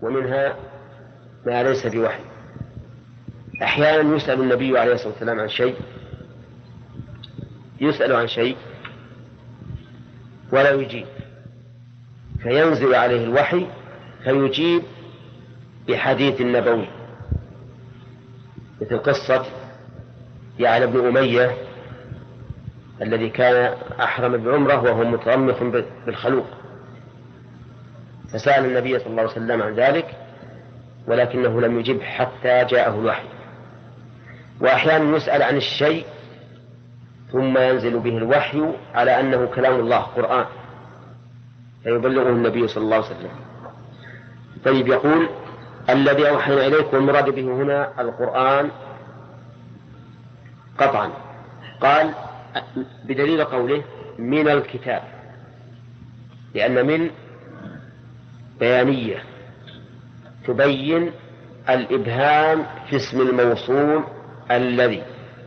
ومنها ما ليس بوحي. أحيانا يسأل النبي عليه الصلاة والسلام عن شيء، يسأل عن شيء ولا يجيب، فينزل عليه الوحي فيجيب بحديث نبوي، مثل قصة يعلى بن أمية الذي كان أحرم بعمرة وهو مترمخ بالخلوق، فسأل النبي صلى الله عليه وسلم عن ذلك ولكنه لم يجب حتى جاءه الوحي. وأحيانا يسأل عن الشيء ثم ينزل به الوحي على أنه كلام الله قرآن فيبلغه النبي صلى الله عليه وسلم. طيب، يقول الذي أوحينا إليك، والمراد به هنا القرآن قطعا. قال بدليل قوله من الكتاب، لأن من بيانية تبين الإبهام في اسم الموصول الذي،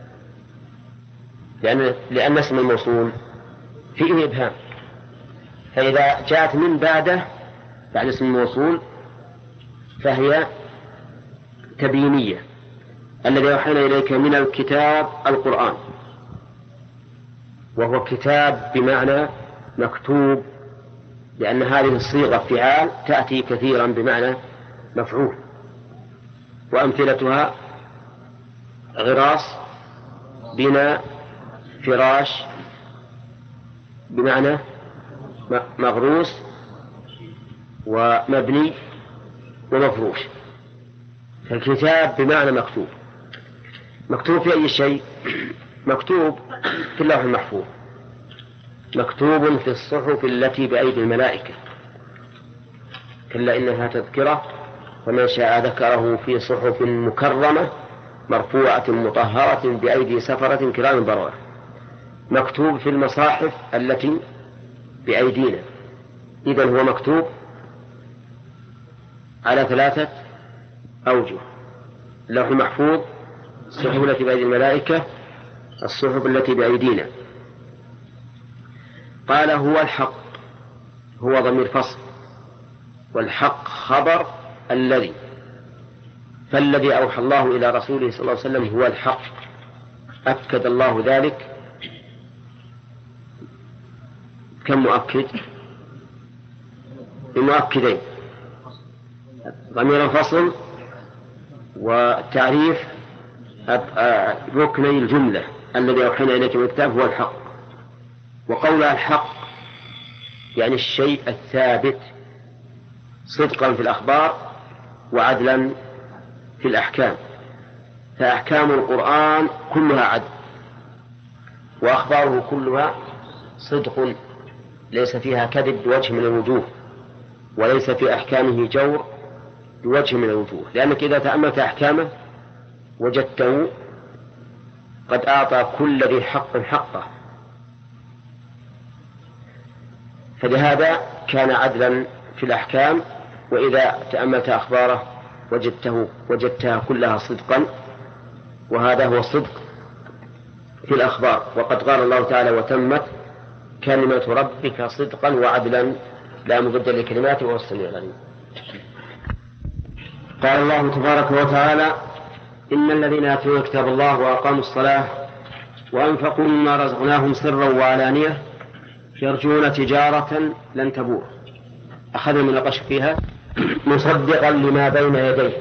لأن اسم الموصول فيه إبهام، فإذا جاءت من بعد اسم الموصول فهي تبيينية. الذي أوحينا إليك من الكتاب القرآن، وهو كتاب بمعنى مكتوب، لأن هذه الصيغة فعال تأتي كثيرا بمعنى مفعول، وأمثلتها غراس، بناء، فراش بمعنى مغروس، ومبني ومفروش. فالكتاب بمعنى مكتوب. مكتوب في أي شيء؟ مكتوب في اللوح المحفوظ، مكتوب في الصحف التي بأيدي الملائكة، كلا إنها تذكرة فمن شاء ذكره في صحف مكرمة مرفوعة مطهرة بأيدي سفرة كرام بررة. مكتوب في المصاحف التي بأيدينا، إذن هو مكتوب على 3 أوجه: اللوح المحفوظ، الصحف التي بأيدي الملائكة، الصحف التي بأيدينا. قال هو الحق، هو ضمير فصل، والحق خبر الذي، فالذي أوحى الله إلى رسوله صلى الله عليه وسلم هو الحق، أكد الله ذلك. كم مؤكد؟ بمؤكدين: ضمير فصل وتعريف ركني الجملة الذي أوحينا إليك من الكتاب هو الحق. وقول الحق يعني الشيء الثابت صدقا في الأخبار وعدلا في الأحكام، فأحكام القرآن كلها عدل، وأخباره كلها صدق ليس فيها كذب بوجه من الوجوه، وليس في أحكامه جور بوجه من الوجوه، لأنك إذا تأملت أحكامه وجدته قد أعطى كل ذي حق حقه، فلهذا كان عدلا في الأحكام. وإذا تأملت أخباره وجدتها كلها صدقا، وهذا هو الصدق في الأخبار. وقد قال الله تعالى: وتمت كلمة ربك صدقا وعدلا لا مبدل لكلماته وهو السميع العليم. قال الله تبارك وتعالى: إن الذين يتلون كتاب الله وأقاموا الصلاة وأنفقوا مما رزقناهم سرا وعلانية يرجون تجارة لن تبور. أخذنا من النقاش فيها. مصدقا لما بين يديه،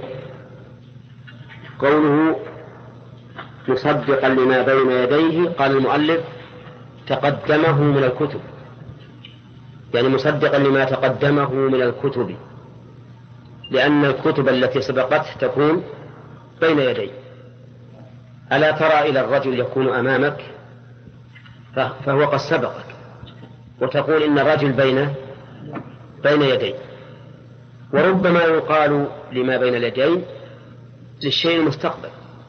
قوله مصدقا لما بين يديه قال المؤلف تقدمه من الكتب، يعني مصدقا لما تقدمه من الكتب، لأن الكتب التي سبقته تكون بين يديه. ألا ترى إلى الرجل يكون أمامك فهو قد سبقك، وتقول إن الرجل بين يديه. وربما يقال لما بين اليدين للشيء المستقبل،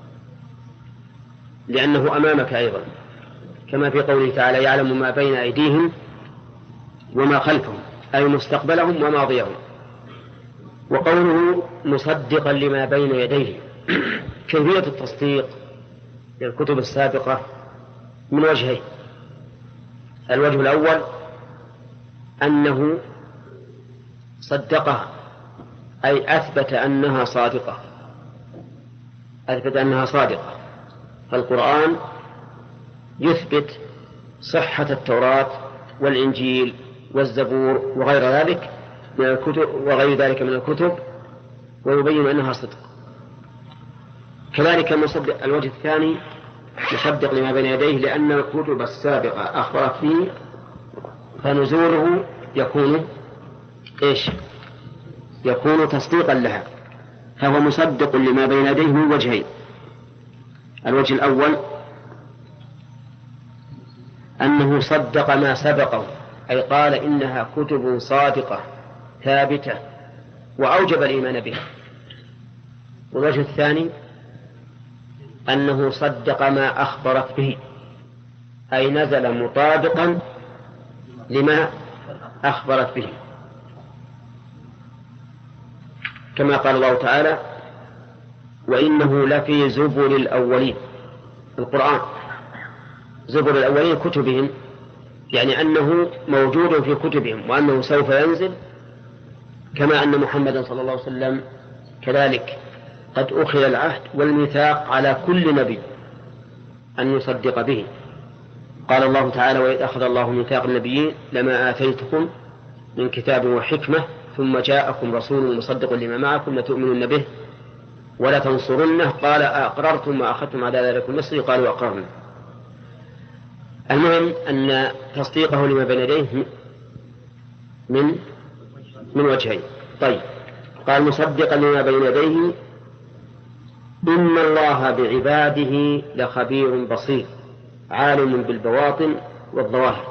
لأنه أمامك أيضا، كما في قوله تعالى: يعلم ما بين أيديهم وما خلفهم، أي مستقبلهم وماضيهم. وقوله مصدقا لما بين يديه، كيفية التصديق للكتب السابقة من وجهين: الوجه الأول أنه صدقها أي أثبت أنها صادقة، أثبت أنها صادقة. فالقرآن يثبت صحة التوراة والإنجيل والزبور وغير ذلك من الكتب من الكتب، ويبين أنها صدق. كذلك مصدق الوجه الثاني مصدق لما بين يديه، لأن الكتب السابقة أخبرت به، فنزوله يكون إيش؟ يكون تصديقا لها، فهو مصدق لما بين يديه من وجهين. الوجه الأول أنه صدق ما سبقه، أي قال إنها كتب صادقة ثابتة وأوجب الإيمان بها. والوجه الثاني أنه صدق ما أخبرت به، أي نزل مطابقا لما أخبرت به، كما قال الله تعالى: وإنه لفي زبر الأولين. القرآن زبر الأولين كتبهم، يعني أنه موجود في كتبهم وأنه سوف ينزل، كما أن محمدا صلى الله عليه وسلم كذلك قد أخذ العهد والميثاق على كل نبي أن يصدق به. قال الله تعالى: وإذ أخذ الله ميثاق النبيين لما آتيتكم من كتاب وحكمة ثم جاءكم رسول مصدق لما معكم لتؤمنن به ولا تنصرنه قال أقررتم وأخذتم على ذلك النصر قالوا أقررنا. المهم أن تصديقه لما بين يديه من وجهين. طيب، قال مصدقا لما بين يديه إن الله بعباده لخبير بصير عالم بالبواطن والظواهر.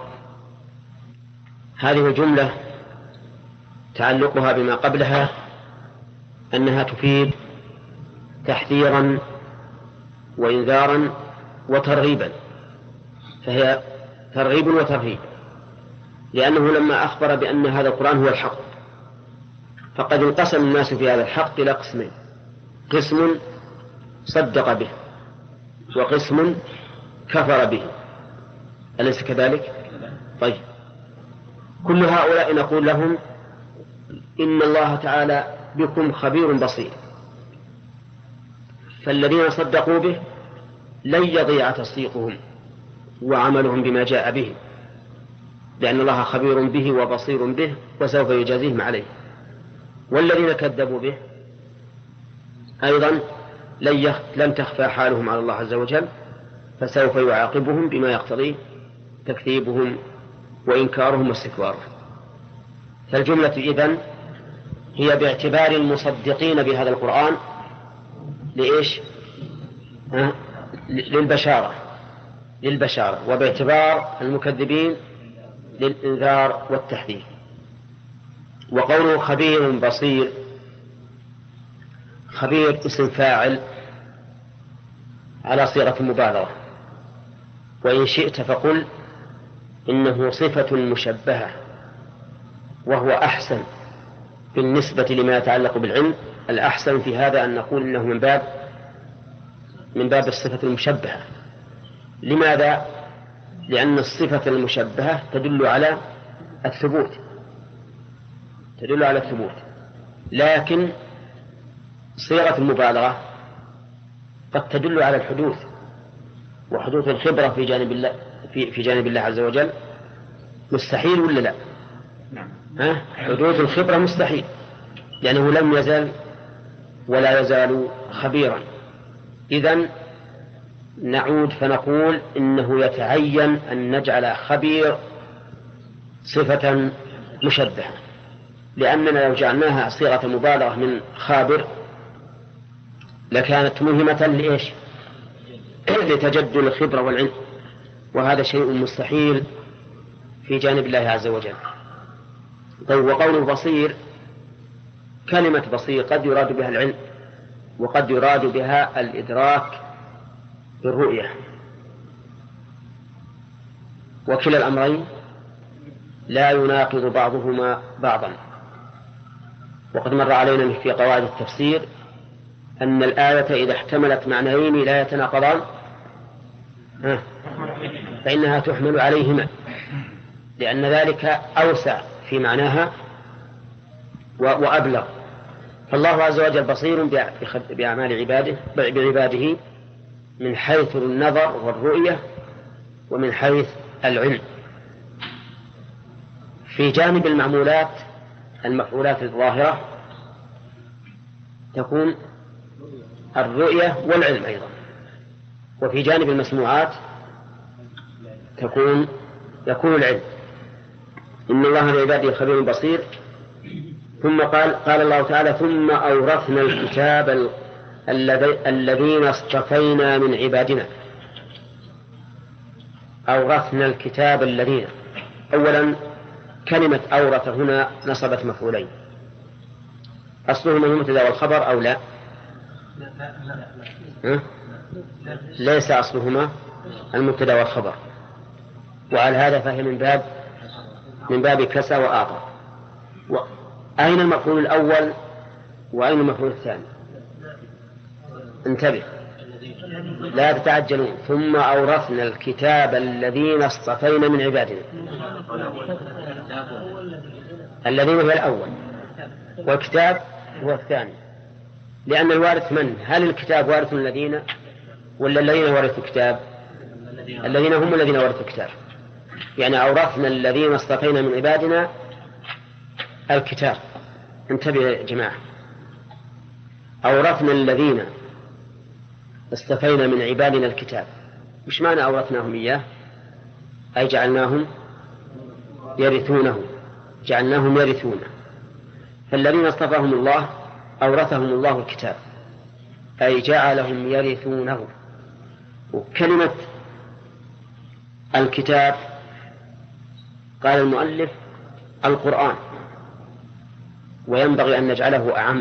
هذه الجملة تعلقها بما قبلها أنها تفيد تحذيرا وإنذارا وترغيبا، فهي ترغيب وترهيب، لأنه لما أخبر بأن هذا القرآن هو الحق فقد انقسم الناس في هذا الحق إلى قسمين: قسم صدق به وقسم كفر به، أليس كذلك؟ طيب، كل هؤلاء نقول لهم إن الله تعالى بكم خبير بصير، فالذين صدقوا به لن يضيع تصديقهم وعملهم بما جاء به، لأن الله خبير به وبصير به وسوف يجازيهم عليه. والذين كذبوا به أيضا لن تخفى حالهم على الله عز وجل، فسوف يعاقبهم بما يقتضي تكذيبهم وإنكارهم واستكبارهم. فالجملة إذن هي باعتبار المصدقين بهذا القرآن لإيش؟ للبشارة، وباعتبار المكذبين للإنذار والتحذير. وقوله خبير بصير، خبير اسم فاعل على صيغة المبالغة، وإن شئت فقل إنه صفة مشبهة، وهو أحسن بالنسبة لما يتعلق بالعلم. الأحسن في هذا أن نقول إنه من باب الصفة المشبهة. لماذا؟ لأن الصفة المشبهة تدل على الثبوت، لكن صيغة المبالغة قد تدل على الحدوث، وحدوث الخبرة في جانب الله عز وجل مستحيل ولا لا؟ حدوث الخبرة مستحيل، لأنه لم يزل ولا يزال خبيرا. إذن نعود فنقول إنه يتعين أن نجعل خبير صفة مشبهة، لأننا لو جعلناها صيغة مبالغة من خابر لكانت مهمة لإيش؟ لتجدد الخبرة والعلم، وهذا شيء مستحيل في جانب الله عز وجل. طيب، وقوله بصير، كلمة بصير قد يراد بها العلم وقد يراد بها الإدراك بالرؤية، وكلا الأمرين لا يناقض بعضهما بعضا. وقد مر علينا في قواعد التفسير أن الآية إذا احتملت معنيين لا يتناقضان فإنها تحمل عليهما، لأن ذلك أوسع في معناها وأبلغ. فالله عز وجل بصير بأعمال بعباده من حيث النظر والرؤية ومن حيث العلم. في جانب المعمولات المفعولات الظاهرة تكون الرؤية والعلم أيضا، وفي جانب المسموعات يكون العلم. إن الله بعباده خبير بصير. ثم قال الله تعالى ثم أورثنا الكتاب الذين اصطفينا من عبادنا. أورثنا الكتاب الذين، أولا كلمة أورث هنا نصبت مفعولين، أصلهما المبتدأ والخبر أو لا؟ ليس أصلهما المبتدأ والخبر، وعلى هذا فهي من باب كسى وأعطى. أين المفعول الأول وأين المفعول الثاني؟ انتبه لا تتعجلون. ثم أورثنا الكتاب الذين اصطفينا من عبادنا. الذين هو الأول والكتاب هو الثاني، لأن الوارث من؟ هل الكتاب وارث الذين ولا الذين ورثوا الكتاب؟ الذين هم الذين ورثوا الكتاب. يعني أورثنا الذين اصطفينا من عبادنا الكتاب. انتبه يا جماعة، أورثنا الذين اصطفينا من عبادنا الكتاب. مش معنى أورثناهم إياه؟ أي جعلناهم يرثونه، جعلناهم يرثونه. فالذين اصطفاهم الله أورثهم الله الكتاب، أي جعلهم يرثونه. وكلمة الكتاب قال المؤلف القرآن، وينبغي أن نجعله أعم،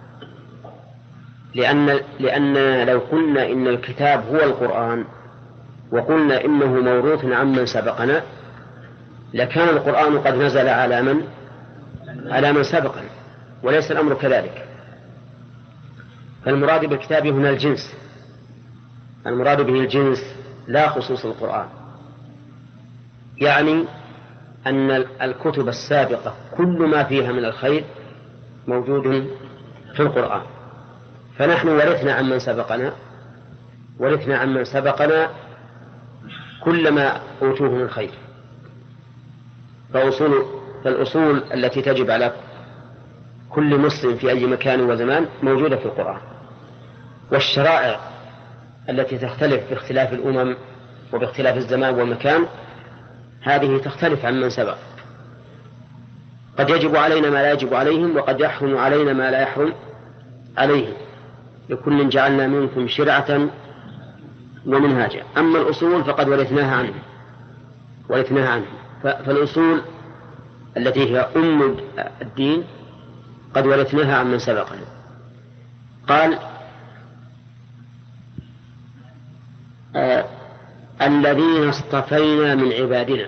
لأن لو قلنا إن الكتاب هو القرآن وقلنا إنه موروث عمن سبقنا لكان القرآن قد نزل على من سبقنا، وليس الأمر كذلك. فالمراد بالكتاب هنا الجنس، المراد به الجنس لا خصوص القرآن. يعني أن الكتب السابقة كل ما فيها من الخير موجود في القرآن، فنحن ورثنا عمن سبقنا كل ما أوتوه من خير. فالأصول التي تجب على كل مسلم في أي مكان وزمان موجودة في القرآن، والشرائع التي تختلف باختلاف الأمم وباختلاف الزمان والمكان هذه تختلف عن من سبق. قد يجب علينا ما لا يجب عليهم، وقد يحرم علينا ما لا يحرم عليهم. لكل جعلنا منكم شرعة ومنهاجا. أما الأصول فقد ورثناها عنهم. فالأصول التي هي أم الدين قد ورثناها عن من سبقنا. قال الذين اصطفينا من عبادنا.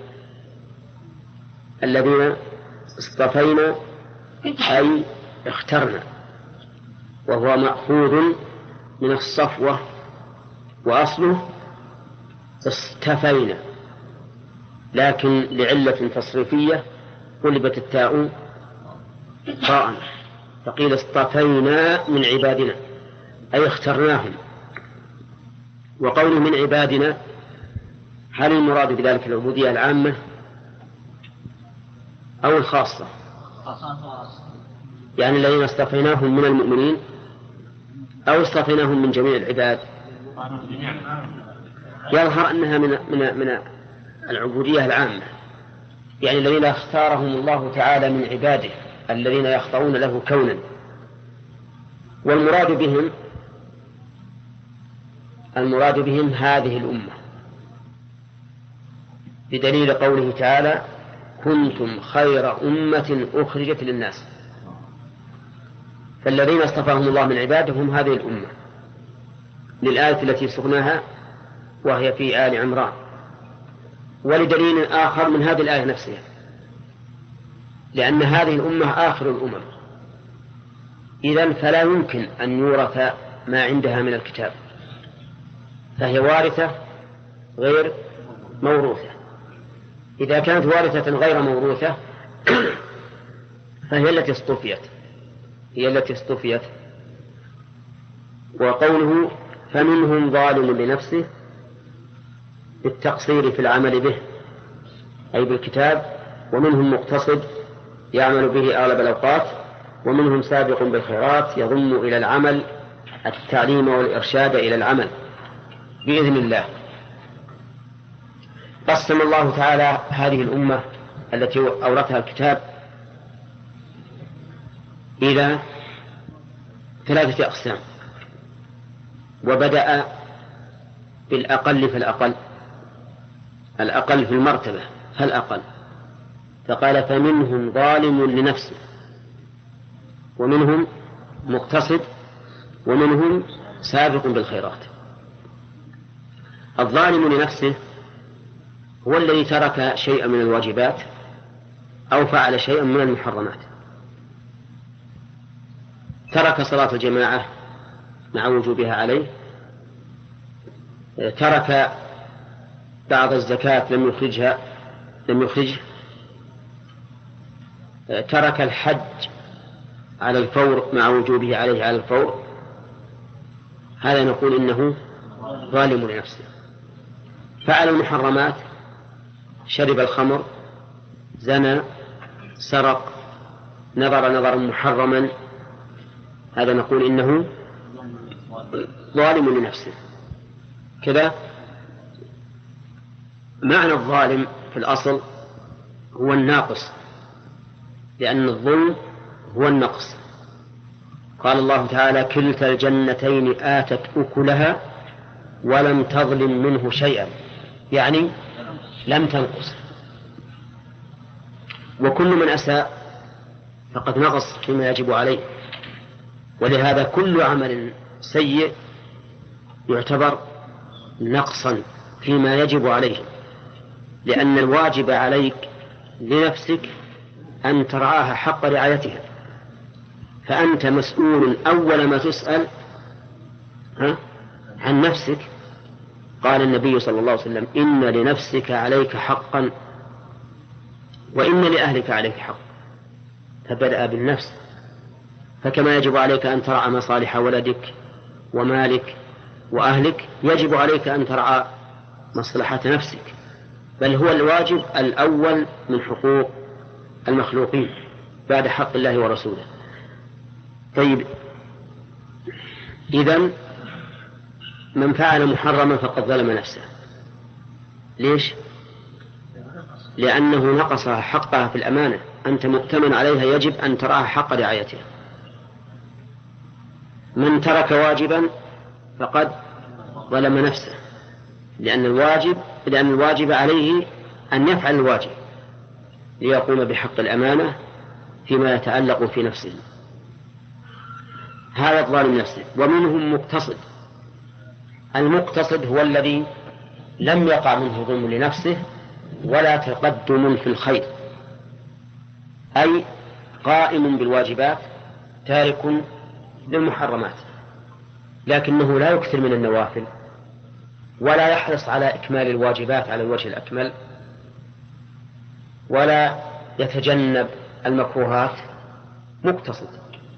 الذين اصطفينا أي اخترنا، وهو مأخوذ من الصفوة، وأصله اصطفينا، لكن لعلة تصريفية قلبت التاء طاء فقيل اصطفينا من عبادنا أي اخترناهم. وقوله من عبادنا هل المراد بذلك العبودية العامة أو الخاصة؟ يعني الذين اصطفيناهم من المؤمنين أو اصطفيناهم من جميع العباد؟ يظهر أنها من العبودية العامة، يعني الذين اختارهم الله تعالى من عباده الذين يخضعون له كونا. والمراد بهم هذه الأمة، بدليل قوله تعالى كنتم خير أمة أخرجت للناس. فالذين اصطفاهم الله من عباده هم هذه الأمة، للآية التي سقناها وهي في آل عمران، ولدليل آخر من هذه الآية نفسها، لأن هذه الأمة آخر الأمم، إذن فلا يمكن أن يورث ما عندها من الكتاب، فهي وارثة غير موروثة. إذا كانت وارثة غير موروثة فهي التي اصطفيت، هي التي اصطفيت. وقوله فمنهم ظالم لنفسه بالتقصير في العمل به أي بالكتاب، ومنهم مقتصد يعمل به أغلب الأوقات، ومنهم سابق بالخيرات يضم إلى العمل التعليم والإرشاد إلى العمل بإذن الله. قسم الله تعالى هذه الأمة التي أورثها الكتاب إلى 3 أقسام، وبدأ بالأقل فالأقل، الأقل في المرتبة فالأقل، فقال فمنهم ظالم لنفسه، ومنهم مقتصد، ومنهم سابق بالخيرات. الظالم لنفسه هو الذي ترك شيئا من الواجبات أو فعل شيئا من المحرمات، ترك صلاة الجماعة مع وجوبها عليه، ترك بعض الزكاة لم يخرجه، ترك الحج على الفور مع وجوبه عليه على الفور، هذا نقول إنه ظالم لنفسه. فعل المحرمات، شرب الخمر، زنى، سرق، نظر نظرا محرما، هذا نقول إنه ظالم لنفسه. كذا معنى الظالم في الأصل هو الناقص، لأن الظلم هو النقص. قال الله تعالى كلتا الجنتين آتت أكلها ولم تظلم منه شيئا، يعني لم تنقص. وكل من أساء فقد نقص فيما يجب عليه، ولهذا كل عمل سيء يعتبر نقصا فيما يجب عليه، لأن الواجب عليك لنفسك أن ترعاها حق رعايتها، فأنت مسؤول أول ما تسأل عن نفسك. قال النبي صلى الله عليه وسلم إن لنفسك عليك حقا وإن لأهلك عليك حق، فبدأ بالنفس. فكما يجب عليك أن ترعى مصالح ولدك ومالك وأهلك، يجب عليك أن ترعى مصلحة نفسك، بل هو الواجب الأول من حقوق المخلوقين بعد حق الله ورسوله. طيب، إذن من فعل محرما فقد ظلم نفسه. ليش؟ لأنه نقصها حقها في الأمانة، أنت مؤتمن عليها، يجب أن تراها حق رعايتها. من ترك واجبا فقد ظلم نفسه، لأن الواجب عليه أن يفعل الواجب ليقوم بحق الأمانة فيما يتعلق في نفسه، هذا الظالم نفسه. ومنهم مقتصد. المقتصد هو الذي لم يقع منه ظلم لنفسه ولا تقدم في الخير، أي قائم بالواجبات تارك للمحرمات، لكنه لا يكثر من النوافل ولا يحرص على إكمال الواجبات على الوجه الأكمل، ولا يتجنب المكروهات. مقتصد،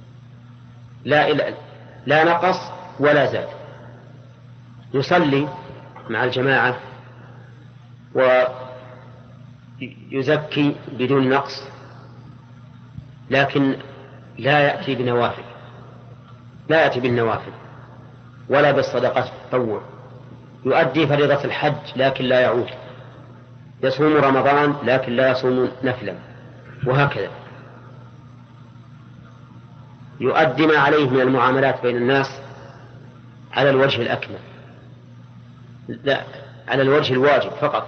لا نقص ولا زاد، يصلي مع الجماعة ويزكي بدون نقص، لكن لا يأتي بالنوافل ولا بالصدقات التطوع. يؤدي فريضة الحج لكن لا يعود، يصوم رمضان لكن لا يصوم نفلا، وهكذا. يؤدي ما عليه من المعاملات بين الناس على الوجه الأكمل، لا على الوجه الواجب فقط،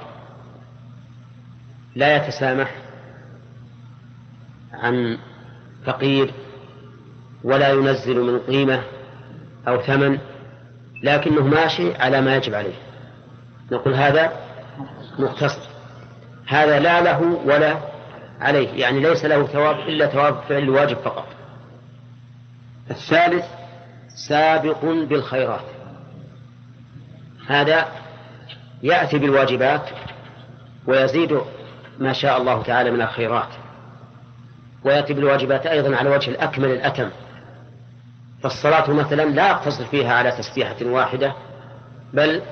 لا يتسامح عن فقير ولا ينزل من قيمة أو ثمن، لكنه ماشي على ما يجب عليه، نقول هذا مقتصد. هذا لا له ولا عليه، يعني ليس له ثواب إلا ثواب فعل الواجب فقط. الثالث سابق بالخيرات، هذا يأتي بالواجبات ويزيد ما شاء الله تعالى من الخيرات، ويأتي بالواجبات أيضا على وجه الأكمل الأتم، فالصلاة مثلا لا يقتصر فيها على تسبيحة واحدة، بل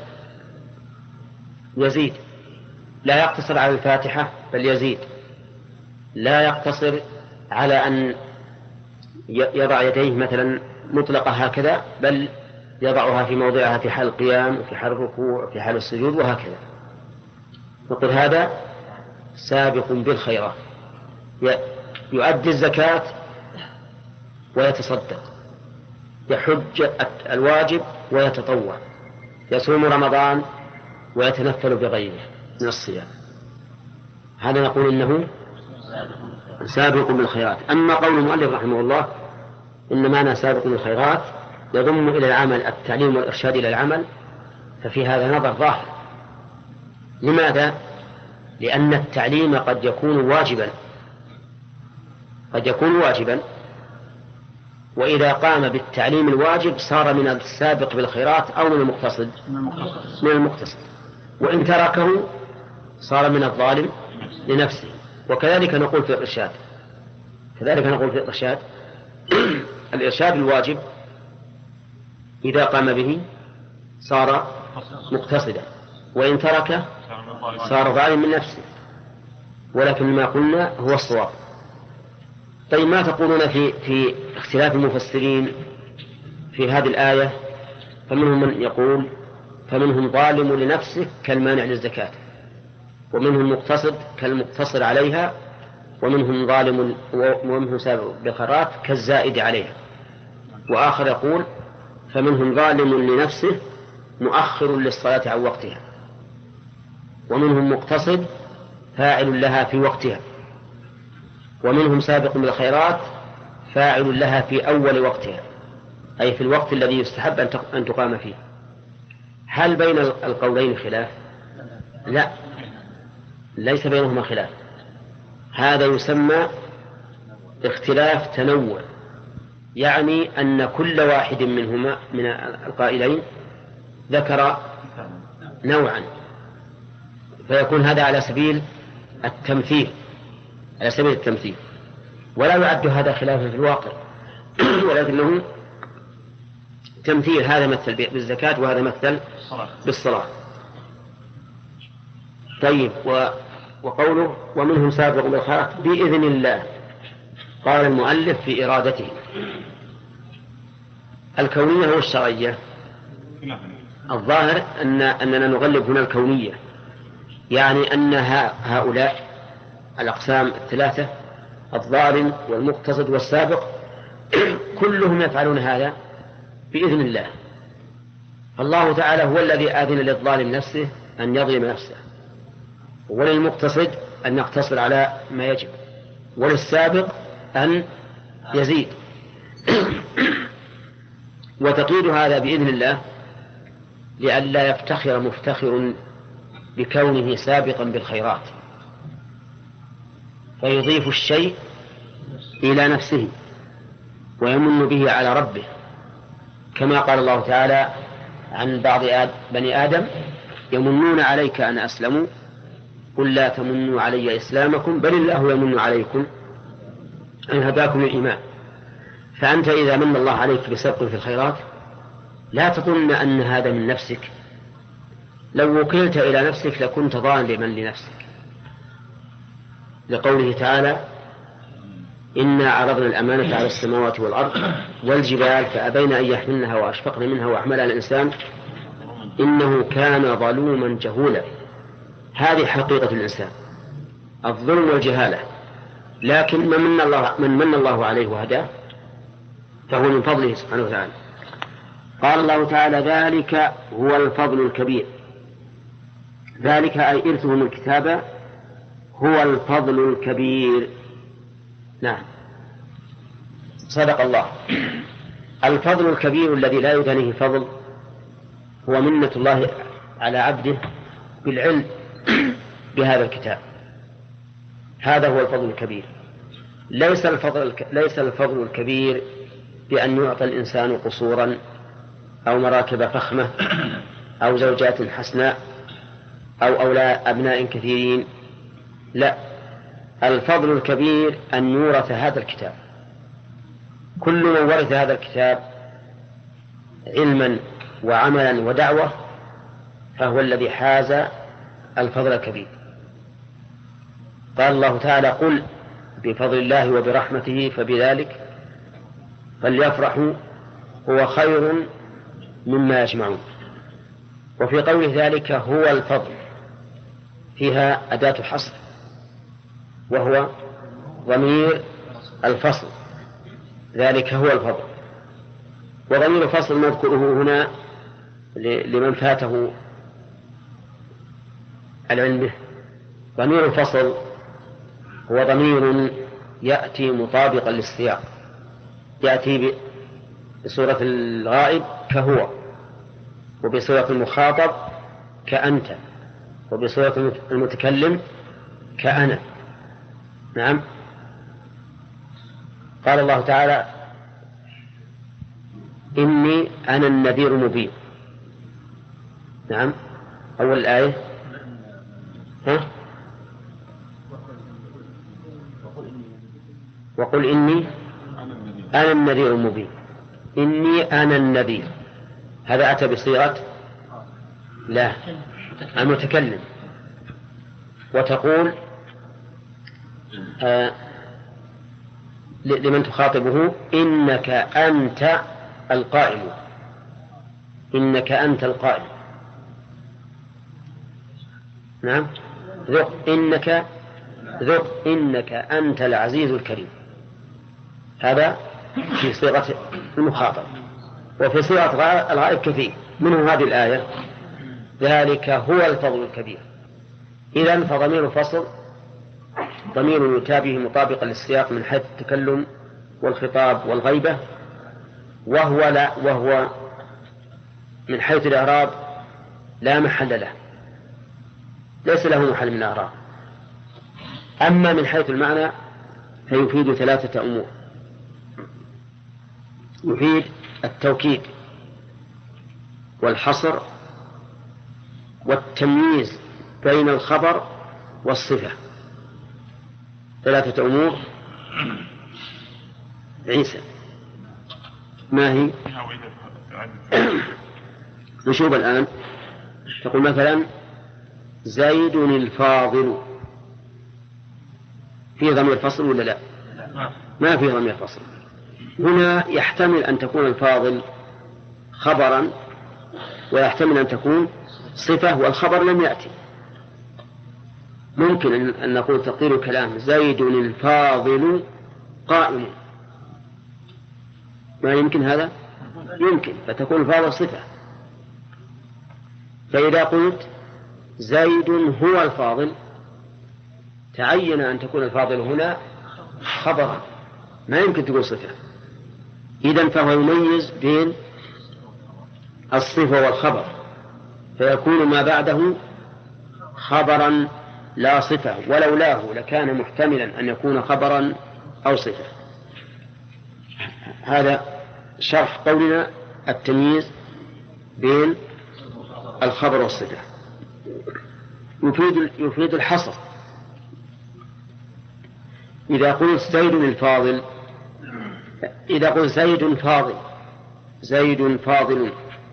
يزيد. لا يقتصر على الفاتحة بل يزيد. لا يقتصر على أن يضع يديه مثلا مطلقة هكذا، بل يضعها في موضعها في حال القيام وفي حال الركوع وفي حال السجود وهكذا. نقول هذا سابق بالخيرات، يؤدي الزكاة ويتصدق، يحج الواجب ويتطوع، يصوم رمضان ويتنفل بغيره من الصيام. هذا نقول إنه سابق بالخيرات. أما قول المؤلف رحمه الله إن معنى سابق بالخيرات يضم إلى العمل التعليم والإرشاد إلى العمل، ففي هذا نظر ظاهر. لماذا؟ لأن التعليم قد يكون واجبا، وإذا قام بالتعليم الواجب صار من السابق بالخيرات أو من المقتصد، وإن تركه صار من الظالم لنفسه. وكذلك نقول في الإرشاد، الإرشاد الواجب إذا قام به صار مقتصدا، وإن تركه صار ظالم من نفسه. ولكن ما قلنا هو الصواب. طيب ما تقولون في اختلاف المفسرين في هذه الآية؟ فمنهم من يقول فمنهم ظالم لنفسه كالمانع للزكاة، ومنهم مقتصد كالمقتصر عليها، ومنهم ظالم ومنهم سابق بالخيرات كالزائد عليها. وآخر يقول فمنهم ظالم لنفسه مؤخر للصلاة عن وقتها، ومنهم مقتصد فاعل لها في وقتها، ومنهم سابق بالخيرات فاعل لها في أول وقتها، أي في الوقت الذي يستحب أن تقام فيه. هل بين القولين خلاف؟ لا، ليس بينهما خلاف. هذا يسمى اختلاف تنوع، يعني أن كل واحد منهما من القائلين ذكر نوعا، فيكون هذا على سبيل التمثيل، ولا يعد هذا خلافا في الواقع ولكنه تمثيل. هذا مثل بالزكاة وهذا مثل بالصلاة. طيب، وقوله ومنهم سابق بالخيرات بإذن الله، قال المؤلف في إرادته الكونية والشرعية. الظاهر أننا نغلب هنا الكونية، يعني أن هؤلاء الأقسام الثلاثة الظالم والمقتصد والسابق كلهم يفعلون هذا بإذن الله. الله تعالى هو الذي آذن للظالم نفسه أن يظلم نفسه، وللمقتصد أن يقتصر على ما يجب، وللسابق أن يزيد. وتقييد هذا بإذن الله لئلا يفتخر مفتخر بكونه سابقا بالخيرات فيضيف الشيء إلى نفسه ويمن به على ربه، كما قال الله تعالى عن بعض بني آدم يمنون عليك أن أسلموا قل لا تمنوا علي إسلامكم بل الله يمن عليكم أن هداكم الإيمان. فأنت إذا من الله عليك بسبق في الخيرات لا تظن أن هذا من نفسك، لو وكلت إلى نفسك لكنت ظالما لنفسك، لقوله تعالى إنا عرضنا الأمانة على السماوات والأرض والجبال فأبين أن يحملنها وأشفقن منها وأحملها الإنسان إنه كان ظلوما جهولا. هذه حقيقة الإنسان، الظلم والجهالة. لكن من من الله عليه وهداه فهو من فضله سبحانه وتعالى. قال الله تعالى ذلك هو الفضل الكبير. ذلك أي إرثهم الكتاب هو الفضل الكبير. نعم، صدق الله. الفضل الكبير الذي لا يدانيه فضل هو منة الله على عبده بالعلم بهذا الكتاب. هذا هو الفضل الكبير. ليس الفضل الكبير بأن يعطى الإنسان قصورا أو مراكب فخمة أو زوجات حسناء أو أبناء كثيرين. لا، الفضل الكبير أن يورث هذا الكتاب. كل من ورث هذا الكتاب علما وعملا ودعوة فهو الذي حاز الفضل الكبير. قال الله تعالى: قل بفضل الله وبرحمته فبذلك فليفرحوا هو خير مما يجمعون. وفي قوله ذلك هو الفضل فيها أداة حصر، وهو ضمير الفصل، ذلك هو الفضل. وضمير الفصل نذكره هنا لمن فاته العلم به. ضمير الفصل هو ضمير يأتي مطابقا للسياق، يأتي بصورة الغائب كهو، وبصورة المخاطب كأنت، وبصورة المتكلم كأنا. نعم. قال الله تعالى: إني أنا النذير المبين. نعم. أول الآية وقل إني أنا النذير المبين. إني أنا النذير، هذا أتى بصيغة لا المتكلم. وتقول لمن تخاطبه: إنك أنت القائم، إنك أنت القائم. نعم. ذق إنك أنت العزيز الكريم، هذا في صيغة المخاطب. وفي صيغة الغائب كثير، منه هذه الآية: ذلك هو الفضل الكبير. إذن فضمير الفصل ضمير يتابه مطابقا للسياق من حيث التكلم والخطاب والغيبة، وهو من حيث الإعراب لا محل له، ليس له محل من الإعراب. أما من حيث المعنى فيفيد ثلاثة أمور: يفيد التوكيد والحصر والتمييز بين الخبر والصفة. ثلاثة أمور. عيسى ما هي؟ نشوف الآن. تقول مثلا: زيد الفاضل، في ضمير فصل ولا لا؟ ما في ضمير فصل. هنا يحتمل أن تكون الفاضل خبرا، ويحتمل أن تكون صفة والخبر لم يأتي. ممكن أن نقول تقدير الكلام: زيد الفاضل قائم. ما يمكن هذا؟ يمكن، فتكون الفاضل صفة. فإذا قلت زيد هو الفاضل تعين أن تكون الفاضل هنا خبرا، ما يمكن تقول صفة. إذن فهو يميز بين الصفة والخبر، فيكون ما بعده خبرا لا صفة، ولولاه لكان محتملا أن يكون خبرا أو صفة. هذا شرح قولنا التمييز بين الخبر والصفة. يفيد الحصر. إذا قلت زيد الفاضل، إذا قلت زيد فاضل،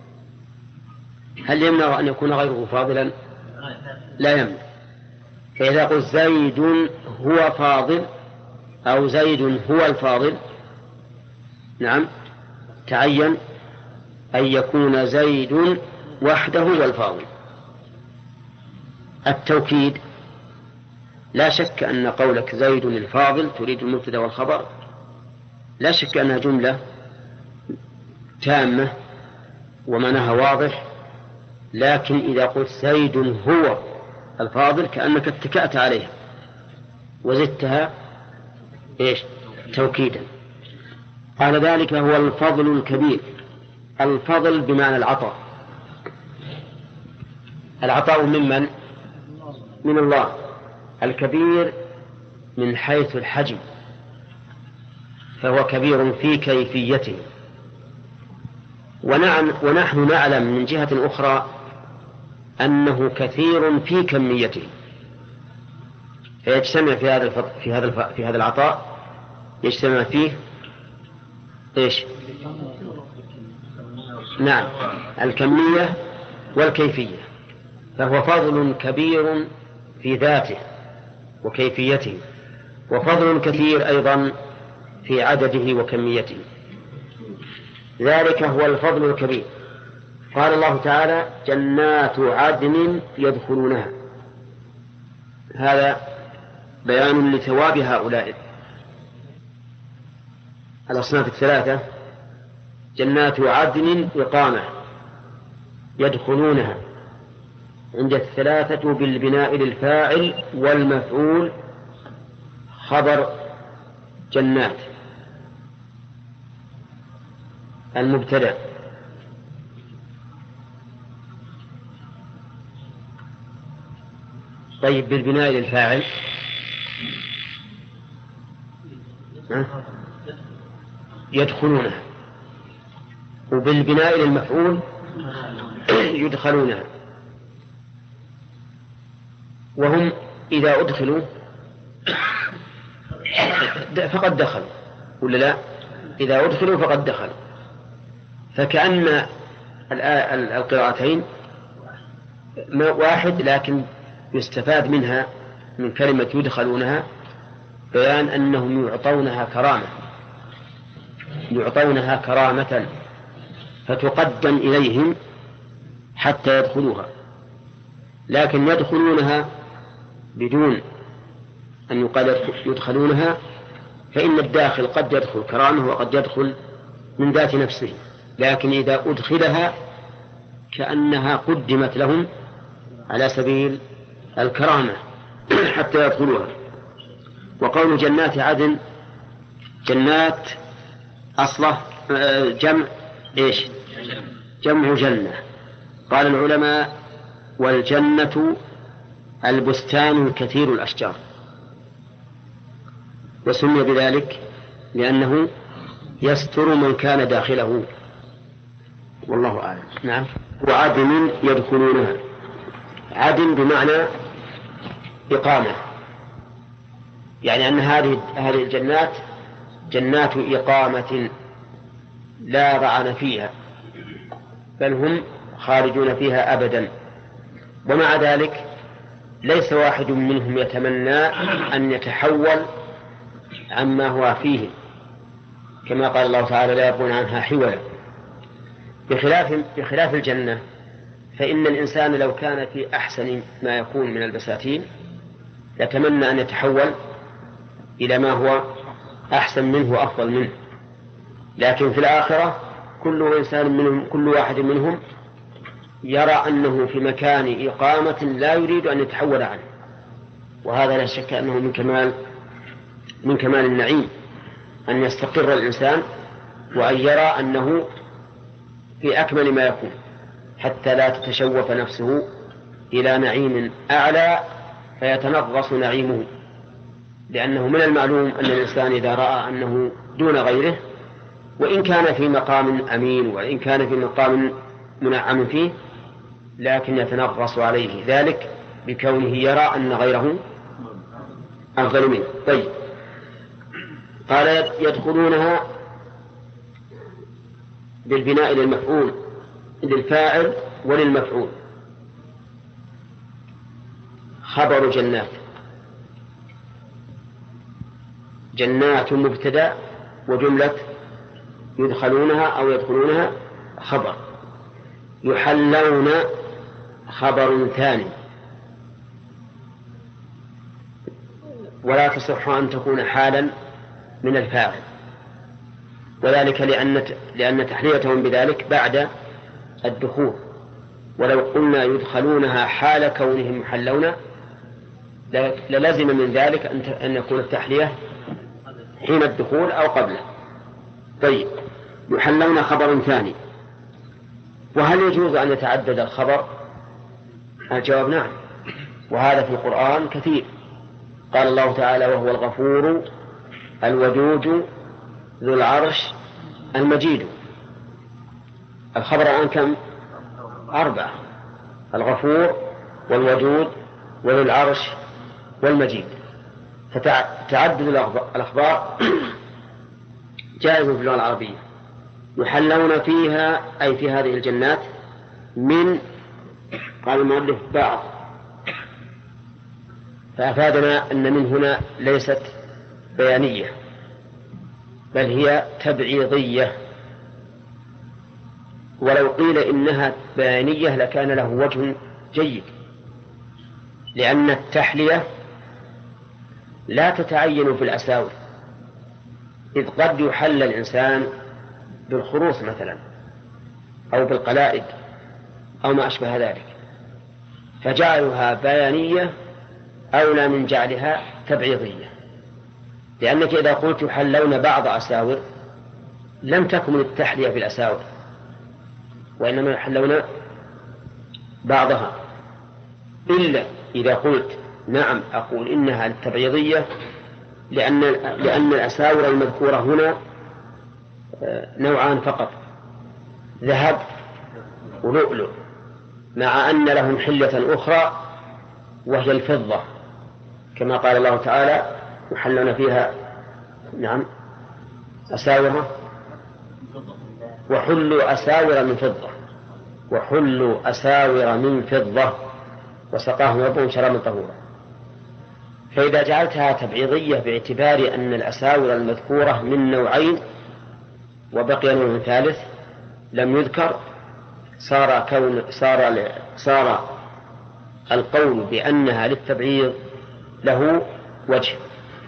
هل يمنع أن يكون غيره فاضلا؟ لا يمنع. فإذا قلت زيد هو فاضل أو زيد هو الفاضل، نعم، تعين أن يكون زيد وحده هو الفاضل. التوكيد: لا شك أن قولك زيد الفاضل تريد المبتدأ والخبر، لا شك أنها جملة تامة ومعناها واضح، لكن إذا قلت زيد هو الفاضل كأنك اتكأت عليها وزدتها توكيدا. قال: ذلك هو الفضل الكبير. الفضل بمعنى العطاء. العطاء ممن؟ من الله. الكبير من حيث الحجم، فهو كبير في كيفيته. ونحن نعلم من جهة أخرى أنه كثير في كميته، فيجتمع في هذا العطاء يجتمع فيه نعم الكمية والكيفية، فهو فضل كبير في ذاته وكيفيته، وفضل كثير أيضا في عدده وكميته، ذلك هو الفضل الكبير. قال الله تعالى جنات عدن يدخلونها، هذا بيان لثواب هؤلاء الأصناف الثلاثة. جنات عدن إقامة يدخلونها، عند الثلاثة بالبناء للفاعل والمفعول خبر جنات المبتدأ. طيب بالبناء للفاعل يدخلونها، وبالبناء للمفعول يدخلونها، وهم إذا أدخلوا فقد دخلوا ولا لا؟ إذا أدخلوا فقد دخلوا، فكأن القراءتين واحد، لكن يستفاد منها من كلمة يدخلونها بيان أنهم يعطونها كرامة فتقدم إليهم حتى يدخلوها، لكن يدخلونها بدون أن يقال يدخلونها، فإن الداخل قد يدخل كرامة وقد يدخل من ذات نفسه، لكن إذا أدخلها كأنها قدمت لهم على سبيل الكرامة حتى يدخلوها. وقول جنات عدن، جنات أصله جمع جنة. قال العلماء والجنة البستان كثير الأشجار، وسمي بذلك لأنه يستر من كان داخله، والله أعلم. نعم. وعدن يدخلونها، عدن بمعنى إقامة، يعني أن هذه الجنات جنات إقامة لا رعن فيها، بل هم خارجون فيها أبدا. ومع ذلك ليس واحد منهم يتمنى أن يتحول عما هو فيه، كما قال الله تعالى لا يبغون عنها حولا. بخلاف الجنة، فإن الإنسان لو كان في أحسن ما يكون من البساتين يتمنى أن يتحول إلى ما هو أحسن منه وأفضل منه، لكن في الآخرة كل واحد منهم يرى أنه في مكان إقامة لا يريد أن يتحول عنه، وهذا لا شك أنه من كمال النعيم أن يستقر الإنسان وأن يرى أنه في أكمل ما يكون، حتى لا تتشوف نفسه إلى نعيم أعلى فيتنغص نعيمه، لأنه من المعلوم أن الإنسان إذا رأى أنه دون غيره، وإن كان في مقام أمين وإن كان في مقام منعم فيه، لكن يتنغص عليه ذلك بكونه يرى أن غيره أفضل منه. طيب، قال يدخلونها بالبناء للمفعول للفاعل وللمفعول خبر جنات. جنات مبتدأ وجملة يدخلونها أو يدخلونها خبر. يحلون خبر ثاني، ولا تصح أن تكون حالا من الفاعل، وذلك لأن تحليتهم بذلك بعد الدخول، ولو قلنا يدخلونها حال كونهم يحلون للزم من ذلك أن يكون التحلية حين الدخول أو قبله. طيب، يحلون خبر ثاني، وهل يجوز أن يتعدد الخبر؟ الجواب نعم، وهذا في القرآن كثير. قال الله تعالى وهو الغفور الودود ذو العرش المجيد. الخبر الآن كم؟ 4، الغفور والودود وذو العرش والمجيد. فتعدد الأخبار جائز في اللغة العربية، يحلون فيها أي في هذه الجنات من، قال المؤلف، بعض، فأفادنا أن من هنا ليست بيانية بل هي تبعيضية، ولو قيل إنها بيانية لكان له وجه جيد، لأن التحلية لا تتعين في الأساور، إذ قد يحل الإنسان بالخروص مثلا أو بالقلائد أو ما أشبه ذلك، فجعلها بيانية أولى من جعلها تبعيضية، لأنك إذا قلت يحلون بعض أساور لم تكن التحلية في الأساور، وإنما يحلون بعضها، إلا إذا قلت نعم أقول إنها التبعيضية، لأن الأساور المذكورة هنا نوعان فقط، ذهب ولؤلؤ، مع أن لهم حلة أخرى وهي الفضة، كما قال الله تعالى يحلون فيها نعم أساور وحلوا أساور من فضة، وحلوا أساور من فضة وسقاهم ربهم شرابا طهورا. فإذا جعلتها تبعيضية باعتبار أن الأساور المذكورة من نوعين وبقي نوع ثالث لم يذكر، صار القول بأنها للتبعيض له وجه.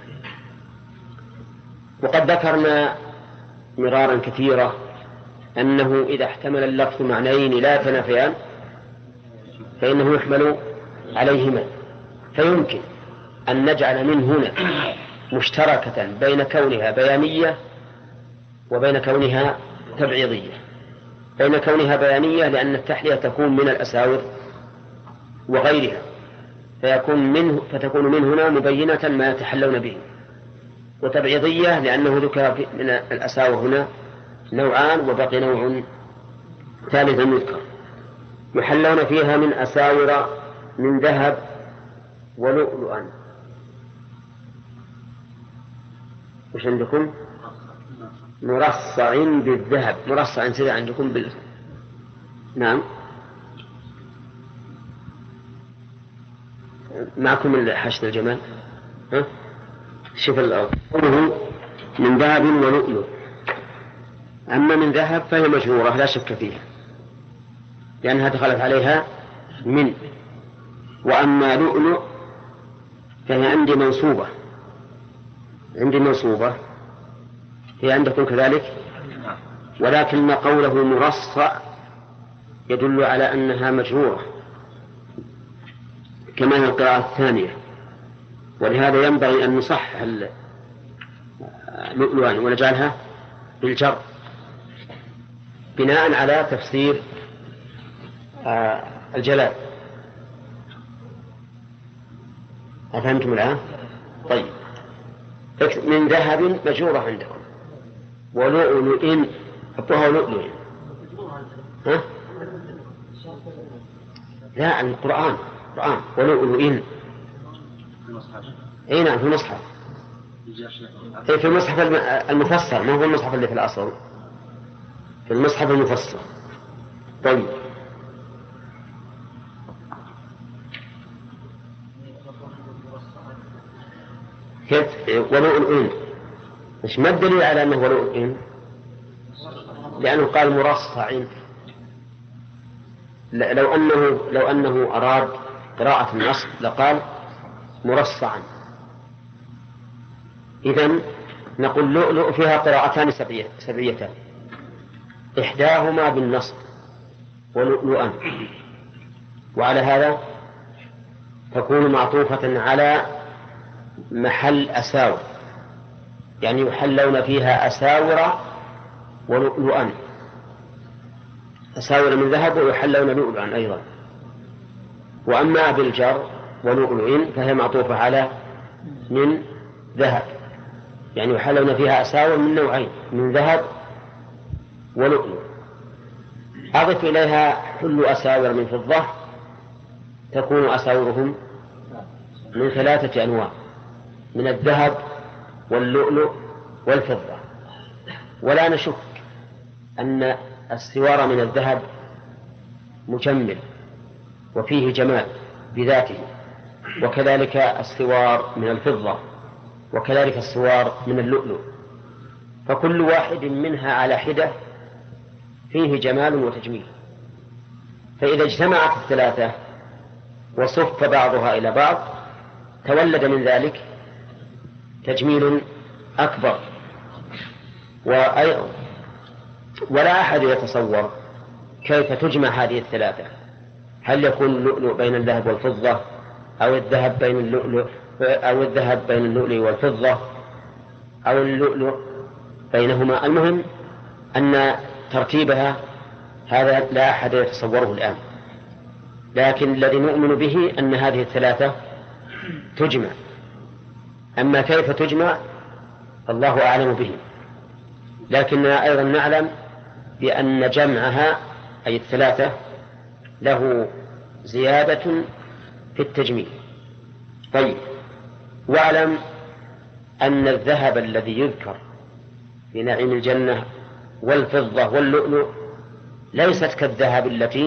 وقد ذكرنا مرارا كثيرا أنه إذا احتمل اللفظ معنيين لا يتنافيان فإنه يحمل عليهما، فيمكن أن نجعل من هنا مشتركة بين كونها بيانية وبين كونها تبعيضية. بين كونها بيانية لأن التحلية تكون من الأساور وغيرها، فتكون من هنا مبينة ما يتحلون به، وتبعيضية لأنه ذكر من الأساور هنا نوعان وبقي نوع ثالث يذكر. يحلون فيها من أساور من ذهب ولؤلؤا. وش عندكم؟ مرصع بالذهب. مرصع سيدة عندكم نعم معكم حشد الجمال. ها؟ شوف الأرض من ذهب ولؤلؤ. أما من ذهب فهي مجرورة لا شك فيها لأنها دخلت عليها من. وأما لؤلؤ فهي عندي منصوبة هي عندكم كذلك، ولكن ما قوله مرصع يدل على أنها مجرورة كما هي القراءة الثانية، ولهذا ينبغي أن نصحح لؤلؤا ونجعلها بالجر بناء على تفسير الجلال. أفهمتم الآن؟ طيب، من ذهب مجرورة عندكم، ولؤلؤ حطوها لؤلؤ. ها؟ لا، القرآن ولؤلؤ. اي نعم، في المصحف، في المصحف المفسر، ما هو المصحف اللي في الأصل، في المصحف المفسر. طيب، ولؤلؤ، مش ما الدليل على أنه ولؤلؤ؟ لأنه قال مرصع. لو أنه أراد قراءة النصب لقال مرصعا. إذن نقول لؤلؤ فيها قراءتان سبعيتان، إحداهما بالنصب ولؤلؤا، وعلى هذا تكون معطوفة على محل أساور، يعني يحلون فيها أساور ولؤلؤا، أساور من ذهب ويحلون لؤلؤا أيضا. وأما بالجر ولؤلؤ فهي معطوفة على من ذهب، يعني يحلون فيها أساور من نوعين، من ذهب ولؤلؤ. أضف إليها حل أساور من فضة، تكون أساورهم من 3 أنواع، من الذهب واللؤلؤ والفضة. ولا نشك أن السوار من الذهب مجمل وفيه جمال بذاته، وكذلك السوار من الفضة، وكذلك السوار من اللؤلؤ، فكل واحد منها على حدة فيه جمال وتجميل. فإذا اجتمعت الثلاثة وصف بعضها إلى بعض تولد من ذلك تجميل أكبر. ولا أحد يتصور كيف تجمع هذه الثلاثة، هل يكون اللؤلؤ بين الذهب والفضة، أو الذهب بين اللؤلؤ، أو الذهب بين اللؤلؤ والفضة، أو اللؤلؤ بينهما. المهم أن ترتيبها هذا لا أحد يتصوره الآن، لكن الذي نؤمن به أن هذه الثلاثة تجمع. أما كيف تجمع الله أعلم به، لكننا أيضا نعلم بأن جمعها أي الثلاثة له زيادة في التجميل. طيب، واعلم أن الذهب الذي يذكر في نعيم الجنة والفضة واللؤلؤ ليست كالذهب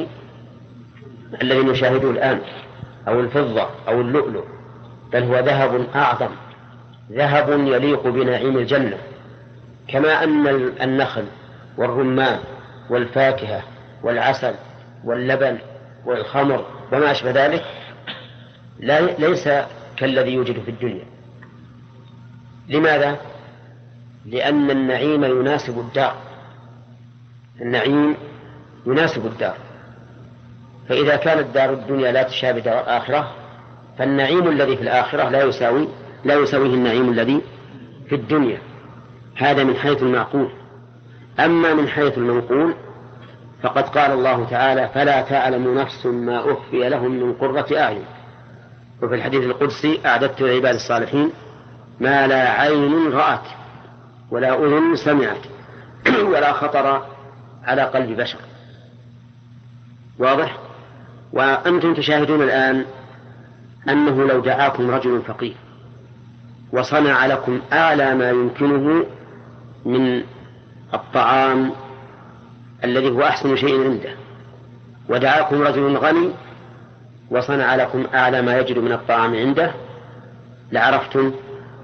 الذي نشاهده الآن، أو الفضة أو اللؤلؤ، بل هو ذهب أعظم، ذهب يليق بنعيم الجنة. كما أن النخل والرمان والفاكهة والعسل واللبن والخمر وما أشبه ذلك ليس كالذي يوجد في الدنيا. لماذا؟ لأن النعيم يناسب الدار، النعيم يناسب الدار. فإذا كانت دار الدنيا لا تشابه دار الآخرة، فالنعيم الذي في الآخرة لا يساويه النعيم الذي في الدنيا. هذا من حيث المعقول. أما من حيث المنقول فقد قال الله تعالى: فلا تعلم نفس ما أخفي لهم من قرة أعين. وفي الحديث القدسي: أعددت لعباد الصالحين ما لا عين رأت ولا أذن سمعت ولا خطر على قلب بشر. واضح؟ وأنتم تشاهدون الآن أنه لو دعاكم رجل فقير وصنع لكم أعلى ما يمكنه من الطعام الذي هو أحسن شيء عنده، ودعاكم رجل غني وصنع لكم أعلى ما يجد من الطعام عنده، لعرفتم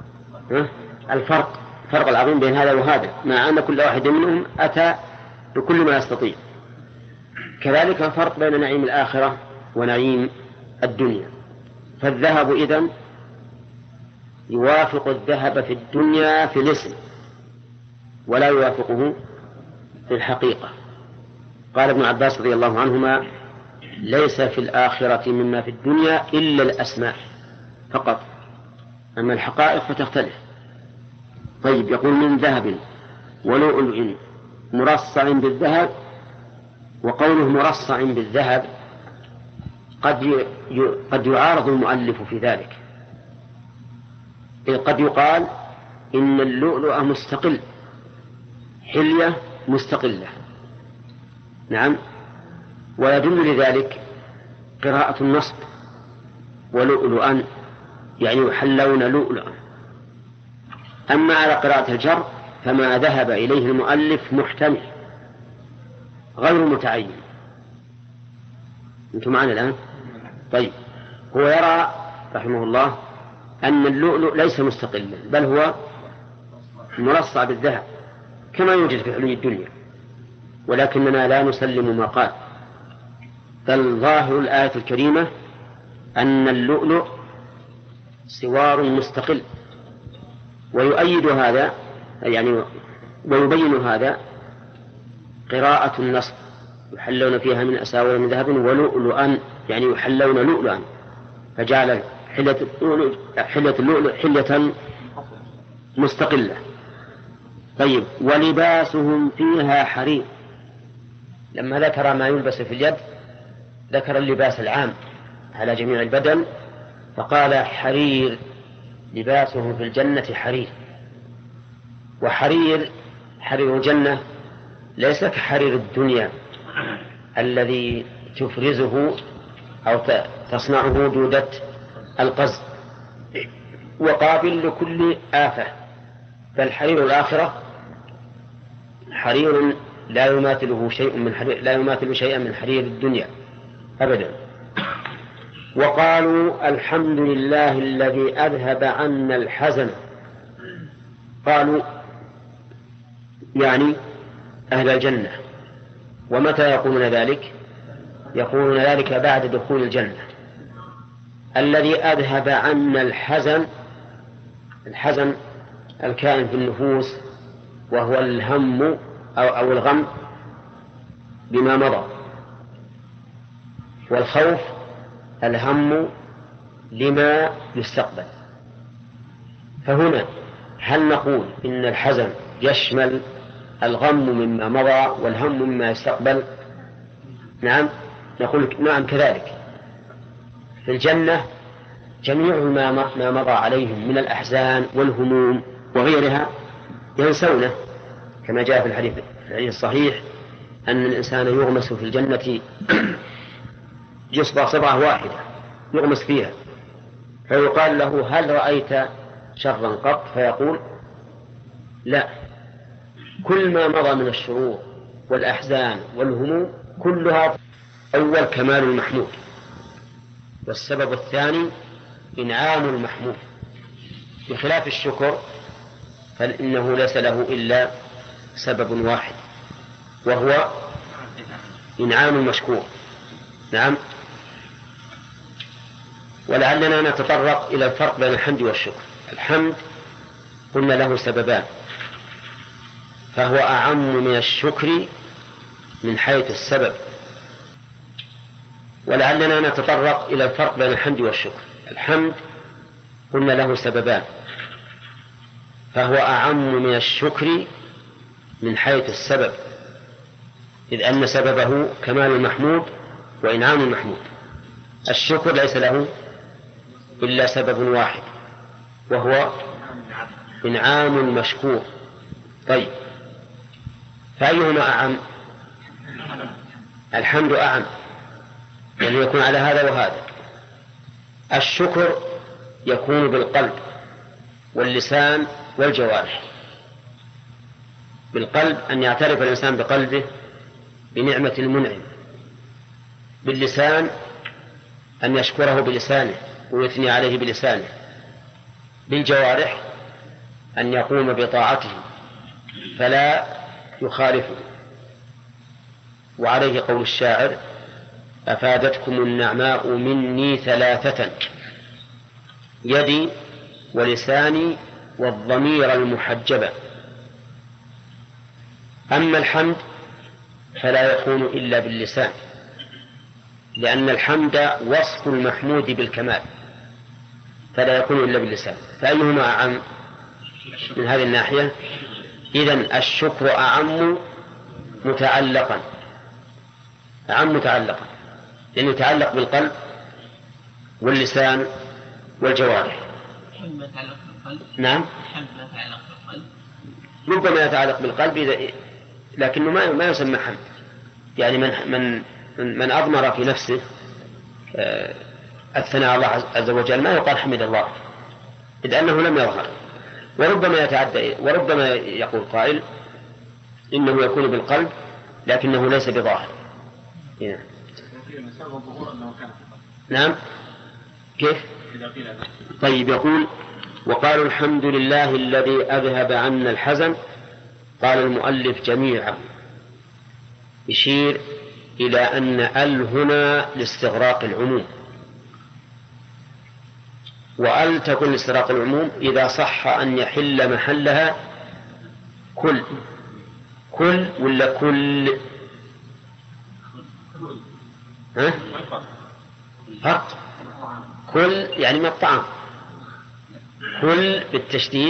الفرق العظيم بين هذا وهذا، مع أن كل واحد منهم أتى بكل ما يستطيع. كذلك الفرق بين نعيم الآخرة ونعيم الدنيا. فالذهب إذن يوافق الذهب في الدنيا في الاسم ولا يوافقه في الحقيقة. قال ابن عباس رضي الله عنهما: ليس في الآخرة مما في الدنيا إلا الأسماء فقط، أما الحقائق فتختلف. طيب، يقول: من ذهب ولؤلؤ مرصع بالذهب. وقوله مرصع بالذهب قد يعارض المؤلف في ذلك، إذ قد يقال إن اللؤلؤ مستقل، حلية مستقلة. نعم، ويدل لذلك قراءة النصب: ولؤلؤا، يعني يحلون لؤلؤا. أما على قراءة الجر فما ذهب إليه المؤلف محتمل غير متعين. أنتم معنا الآن؟ طيب، هو يرى رحمه الله أن اللؤلؤ ليس مستقلا، بل هو مرصع بالذهب كما يوجد في حلي الدنيا، ولكننا لا نسلم ما قال، بل ظاهر الآية الكريمة أن اللؤلؤ سوار مستقل. ويؤيد هذا، يعني ويبين هذا قراءة النصب: يحلون فيها من أساور من ذهب ولؤلؤا، يعني يحلون لؤلؤا، فجعل حلة اللؤلؤ حلة مستقلة. طيب، ولباسهم فيها حرير. لما ذكر ما يلبس في اليد ذكر اللباس العام على جميع البدن، فقال: حرير، لباسهم في الجنة حرير. وحرير الجنة ليس كحرير الدنيا الذي تفرزه أو تصنعه دودة القز وقابل لكل آفة، بل حرير الآخرة حرير لا يماثله شيء من حرير، لا يماثل شيئا من حرير الدنيا أبدا. وقالوا الحمد لله الذي أذهب عنا الحزن. قالوا يعني أهل الجنة. ومتى يقولون ذلك؟ يقولون ذلك بعد دخول الجنة. الذي أذهب عنا الحزن، الحزن الكائن في النفوس، وهو الهم أو الغم بما مضى، والخوف الهم لما يستقبل. فهنا هل نقول إن الحزن يشمل الغم مما مضى والهم مما يستقبل؟ نعم، نقول نعم كذلك. في الجنة جميع ما مضى عليهم من الأحزان والهموم وغيرها ينسونه، كما جاء في الحديث الصحيح أن الإنسان يغمس في الجنة يصبع صبعة واحدة يغمس فيها، فيقال له هل رأيت شرا قط؟ فيقول لا، كل ما مضى من الشرور والأحزان والهموم كلها أول كمال المحمود، والسبب الثاني إنعام المحمود، بخلاف الشكر فإنه ليس له إلا سبب واحد وهو إنعام المشكور. نعم. ولعلنا نتطرق إلى الفرق بين الحمد والشكر. الحمد قلنا له سببان، فهو أعم من الشكر من حيث السبب. ولعلنا نتطرق إلى الفرق بين الحمد والشكر. الحمد قلنا له سببان، فهو أعم من الشكر من حيث السبب، إذ أن سببه كمال المحمود وإنعام المحمود. الشكر ليس له إلا سبب واحد وهو إنعام المشكور. طيب، فأيهما أعم؟ الحمد أعم، يعني يكون على هذا وهذا. الشكر يكون بالقلب واللسان والجوارح. بالقلب أن يعترف الإنسان بقلبه بنعمة المنعم، باللسان أن يشكره بلسانه ويثني عليه بلسانه، بالجوارح أن يقوم بطاعته فلا يخالفه. وعليه قول الشاعر: أفادتكم النعماء مني ثلاثة، يدي ولساني والضمير المحجبة. أما الحمد فلا يكون إلا باللسان، لأن الحمد وصف المحمود بالكمال، فلا يكون إلا باللسان. فأيهما أعم من هذه الناحية؟ إذن الشكر أعم متعلقا، أعم متعلقا، لأنه يتعلق بالقلب واللسان والجوارح. نعم، ربما يتعلق بالقلب لكنه ما يسمى حمد. يعني من أضمر في نفسه الثناء الله عز وجل ما يقال حمد الله، إذ أنه لم يظهر. وربما يتعدى، وربما يقول قائل إنه يكون بالقلب لكنه ليس بظاهر. نعم، كيف؟ طيب، يقول: وقالوا الحمد لله الذي أذهب عنا الحزن. قال المؤلف: جميعا، يشير إلى أن هنا لاستغراق العموم، وأل تكون لاستغراق العموم إذا صح أن يحل محلها كل ولا كل؟ فرق. كل يعني من الطعام، كل بالتشديد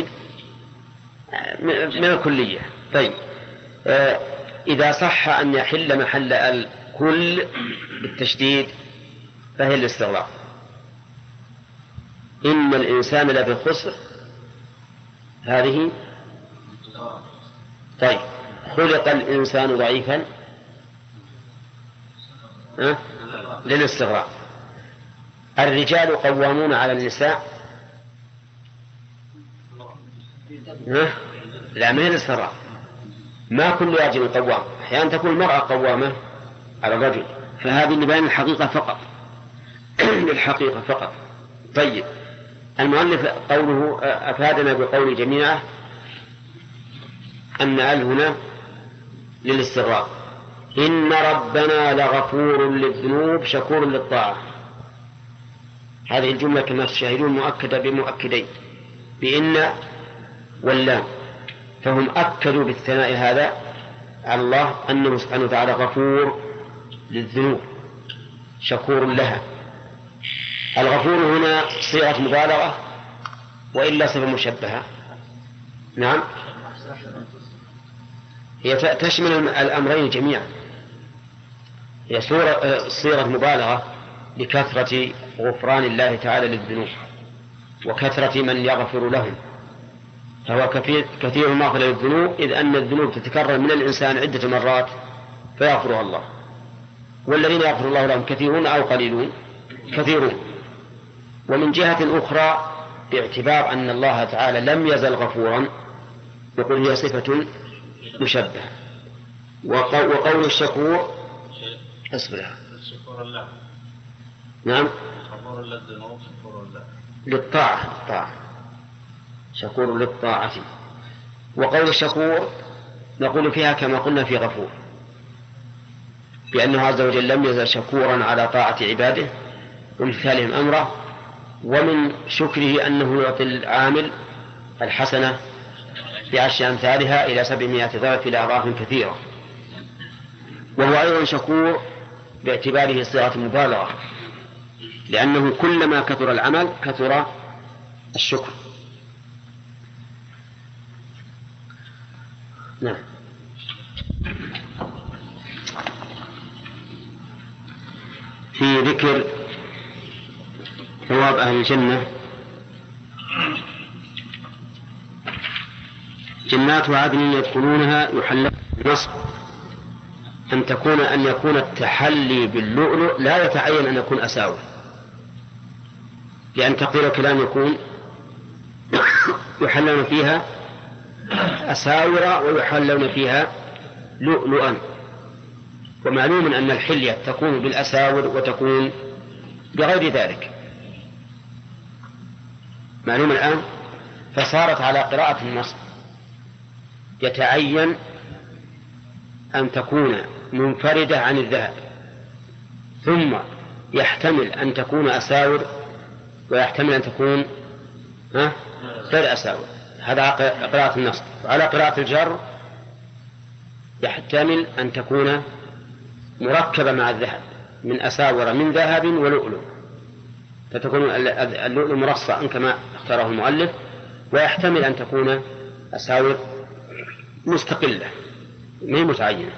من الكلية. طيب، إذا صح أن يحل محل الكل بالتشديد فهي الاستغراق. إن الإنسان لفي خسر، هذه. طيب، خلق الإنسان ضعيفا للاستغراق. الرجال قوامون على النساء، لا، من الاستغراق. ما كل راجل قوام، أحيانا تكون المرأة قوامة على الرجل، فهذه لبيان الحقيقة فقط للحقيقة فقط. طيب، المؤلف قوله أفادنا بقول جميعا أن هنا للاستغراق. إن ربنا لغفور للذنوب شكور للطاعة. هذه الجملة كما تشاهدون مؤكدة بمؤكدين، بإن واللام، فهم أكدوا بالثناء هذا على الله أنه سبحانه وتعالى غفور للذنوب شكور لها. الغفور هنا صيغة مبالغة وإلا صفة مشبهة؟ نعم، هي تشمل الأمرين جميعا، هي صيغة مبالغة لكثرة غفران الله تعالى للذنوب وكثرة من يغفر لهم، فهو كثير المغفرة للذنوب، إذ أن الذنوب تتكرر من الإنسان عدة مرات فيغفرها الله. والذين يغفر الله لهم كثيرون أو قليلون؟ كثيرون. ومن جهة أخرى باعتبار أن الله تعالى لم يزل غفورا يقول هي صفة مشبهة. وقول الشكور أصبرها نعم للطاعة شكور للطاعة. وقول الشكور نقول فيها كما قلنا في غفور، بأنه عز وجل لم يزل شكورا على طاعة عباده وامتثالهم أمره، ومن شكره أنه يعطي العامل الحسنة بعشر أمثالها إلى 700 ضعف إلى أضعاف كثيرة. وهو أيضا شكور باعتباره صيغة مبالغة، لأنه كلما كثر العمل كثر الشكر. نعم. في ذكر ثواب أهل الجنة، جنات عدن يدخلونها يحلون بالنصب أن يكون التحلي باللؤلؤ لا يتعين أن يكون أساور، لأن تقدير الكلام يكون يحلون فيها أساور ويحلون فيها لؤلؤا. ومعلوم أن الحلية تكون بالأساور وتكون بغير ذلك، معلوم الآن. فصارت على قراءة النصب يتعين أن تكون منفردة عن الذهب، ثم يحتمل أن تكون أساور ويحتمل أن تكون غير أساور. هذا قراءة النصب. وعلى قراءة الجر يحتمل أن تكون مركبة مع الذهب من أساور من ذهب ولؤلؤ، فتكون اللؤلؤ مرصع كما اختاره المؤلف، ويحتمل أن تكون أساور مستقلة ما هي متعينة.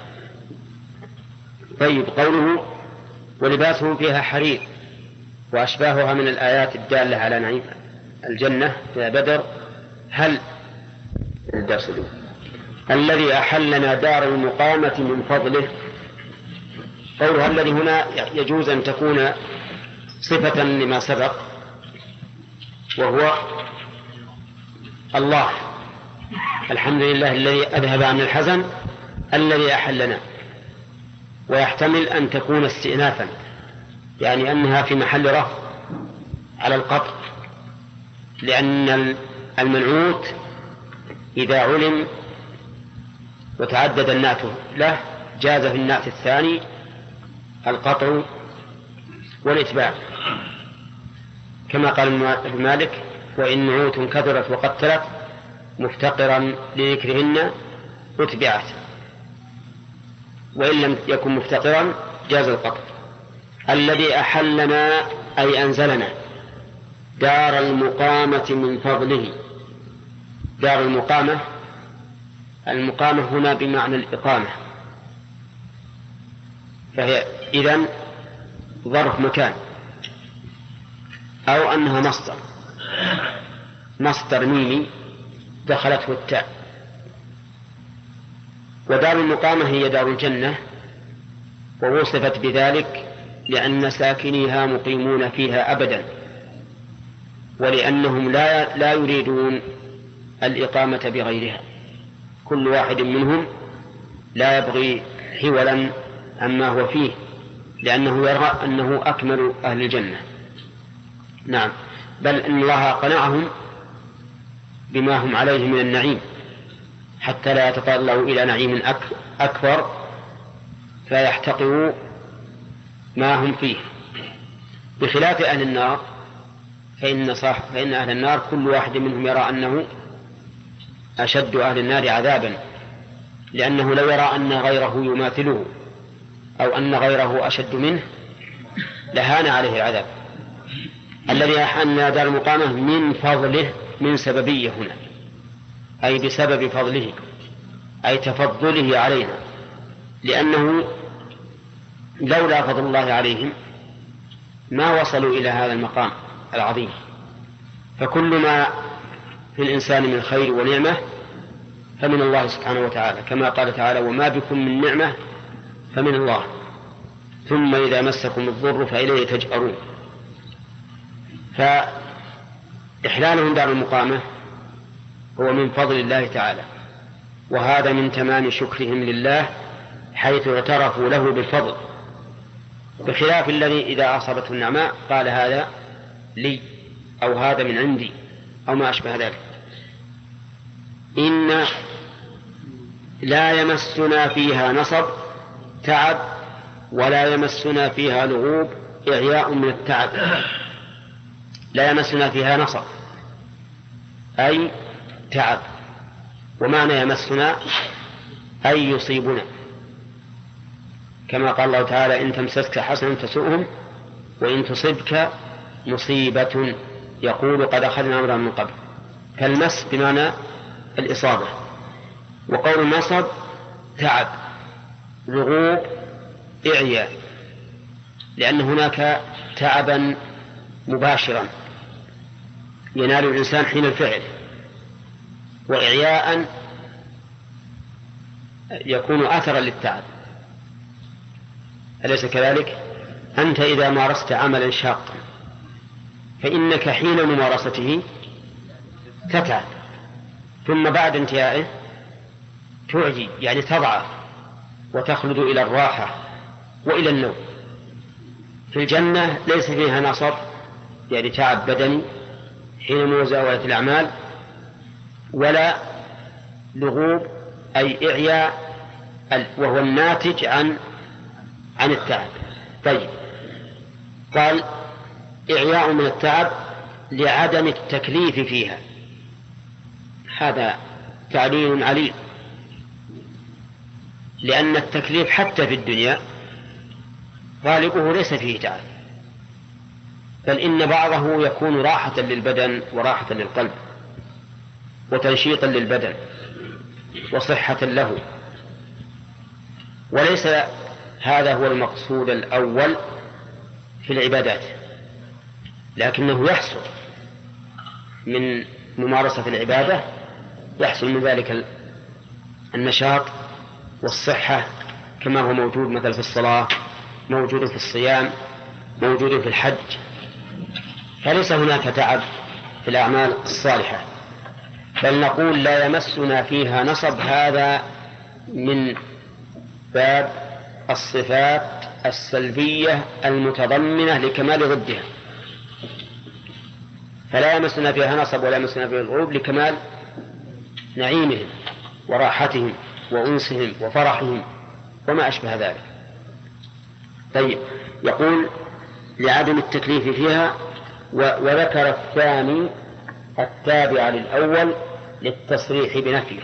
طيب، قوله ولباسهم فيها حرير وأشباهها من الآيات الدالة على نعيم الجنة في بدر. هل الدرس الذي أحلنا دار المقامة من فضله، قولها الذي هنا يجوز أن تكون صفة لما سبق، وهو الله. الحمد لله الذي أذهب عن الحزن الذي أحلنا. ويحتمل أن تكون استئنافا، يعني أنها في محل رفع على القطع، لأن المنعوت إذا علم وتعدد النعت له جاز في النعت الثاني القطع والإتباع، كما قال ابن مالك وإن نعوت كثرت وقتلت مفتقرا لذكرهن أتبعت، وإن لم يكن مفتقرا جاز القطع. الذي أحلنا أي أنزلنا دار المقامة من فضله. دار المقامة هنا بمعنى الإقامة، فهي إذن ظرف مكان، أو أنها مصدر ميمي دخلته التاء. ودار المقامة هي دار الجنة، ووصفت بذلك لأن ساكنيها مقيمون فيها أبدا، ولأنهم لا يريدون الإقامة بغيرها. كل واحد منهم لا يبغي حولا عما هو فيه، لأنه يرى أنه أكمل أهل الجنة. نعم، بل إن الله قنعهم بما هم عليه من النعيم حتى لا يتطلعوا إلى نعيم أكبر فيحتقروا ما هم فيه، بخلاف أهل النار. فإن أهل النار كل واحد منهم يرى أنه أشد أهل النار عذابا، لأنه لو يرى أن غيره يماثله أو أن غيره أشد منه لهان عليه العذاب. الذي أحن دار المقامة من فضله، من سببية هنا، أي بسبب فضله، أي تفضله علينا، لأنه لولا فضل الله عليهم ما وصلوا إلى هذا المقام العظيم. فكل ما في الإنسان من خير ونعمة فمن الله سبحانه وتعالى، كما قال تعالى: وما بكم من نعمة فمن الله ثم إذا مسكم الضر فإليه تجأرون. فإحلالهم دار المقامة هو من فضل الله تعالى، وهذا من تمام شكرهم لله حيث اعترفوا له بالفضل، بخلاف الذي إذا أصابته النعماء قال هذا لي أو هذا من عندي أو ما أشبه ذلك. إن لا يمسنا فيها نصب تعب ولا يمسنا فيها لغوب إعياء من التعب. لا يمسنا فيها نصب أي تعب، ومعنى يمسنا أي يصيبنا، كما قال الله تعالى: إن تمسسك حسنة تسؤهم وإن تصبك مصيبة يقول قد أخذنا أمرا من قبل. فالمس بمعنى الإصابة. وقول النصب تعب، لغوب إعياء، لأن هناك تعبا مباشرا ينال الإنسان حين الفعل، وإعياء يكون أثرا للتعب. أليس كذلك؟ أنت إذا مارست عملا شاقا فإنك حين ممارسته تتعب، ثم بعد انتهائه تعجي، يعني تضعف وتخلد إلى الراحة وإلى النوم. في الجنة ليس فيها نصب، يعني تعب بدني حين مزاولة الأعمال، ولا لغوب أي إعياء وهو الناتج عن التعب. طيب، قال إعياء من التعب لعدم التكليف فيها، هذا تعليل عليل، لأن التكليف حتى في الدنيا غالبه ليس فيه تعب، بل إن بعضه يكون راحة للبدن وراحة للقلب وتنشيطا للبدن وصحة له، وليس هذا هو المقصود الأول في العبادات، لكنه يحصل من ممارسة العبادة، يحصل من ذلك النشاط والصحة، كما هو موجود مثلا في الصلاة، موجود في الصيام، موجود في الحج. فليس هناك تعب في الأعمال الصالحة، بل نقول لا يمسنا فيها نصب، هذا من باب الصفات السلبية المتضمنة لكمال ضدها. فلا يمسنا فيها نصب ولا يمسنا فيها الغروب لكمال نعيمهم وراحتهم وأنسهم وفرحهم وما أشبه ذلك. طيب، يقول لعدم التكليف فيها، وذكر الثاني التابع للأول للتصريح بنفيه.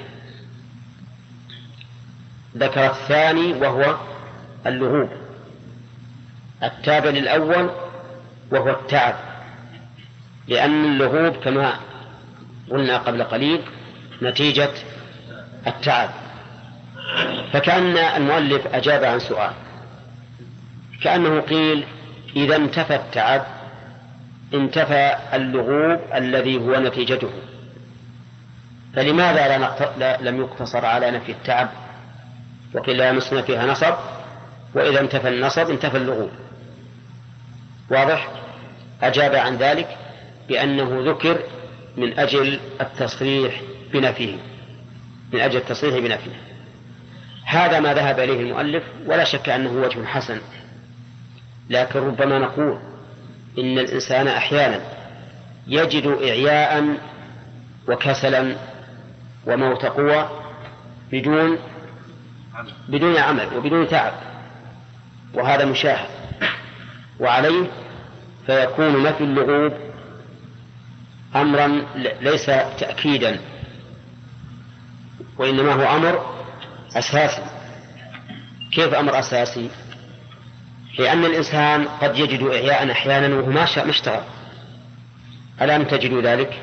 ذكر الثاني وهو اللغوب، التابع للأول وهو التعب، لأن اللغوب كما قلنا قبل قليل نتيجة التعب. فكأن المؤلف أجاب عن سؤال، كأنه قيل إذا انتفى التعب انتفى اللغوب الذي هو نتيجته، فلماذا لم يقتصر على نفي التعب وقيل لا يمسنا فيها نصب، وإذا انتفى النصب انتفى اللغوب؟ واضح؟ أجاب عن ذلك بأنه ذكر من أجل التصريح بنفيه، من أجل التصريح بنفيه. هذا ما ذهب إليه المؤلف، ولا شك أنه وجه حسن، لكن ربما نقول إن الإنسان أحيانا يجد إعياء وكسلا وموت قوى بدون عمل وبدون تعب، وهذا مشاهد، وعليه فيكون نفي اللغوب أمرا ليس تأكيدا، وإنما هو أمر أساسي. كيف أمر أساسي؟ لأن الإنسان قد يجد إعياء أحيانا وهو ما اشتغل. ألم تجدوا ذلك؟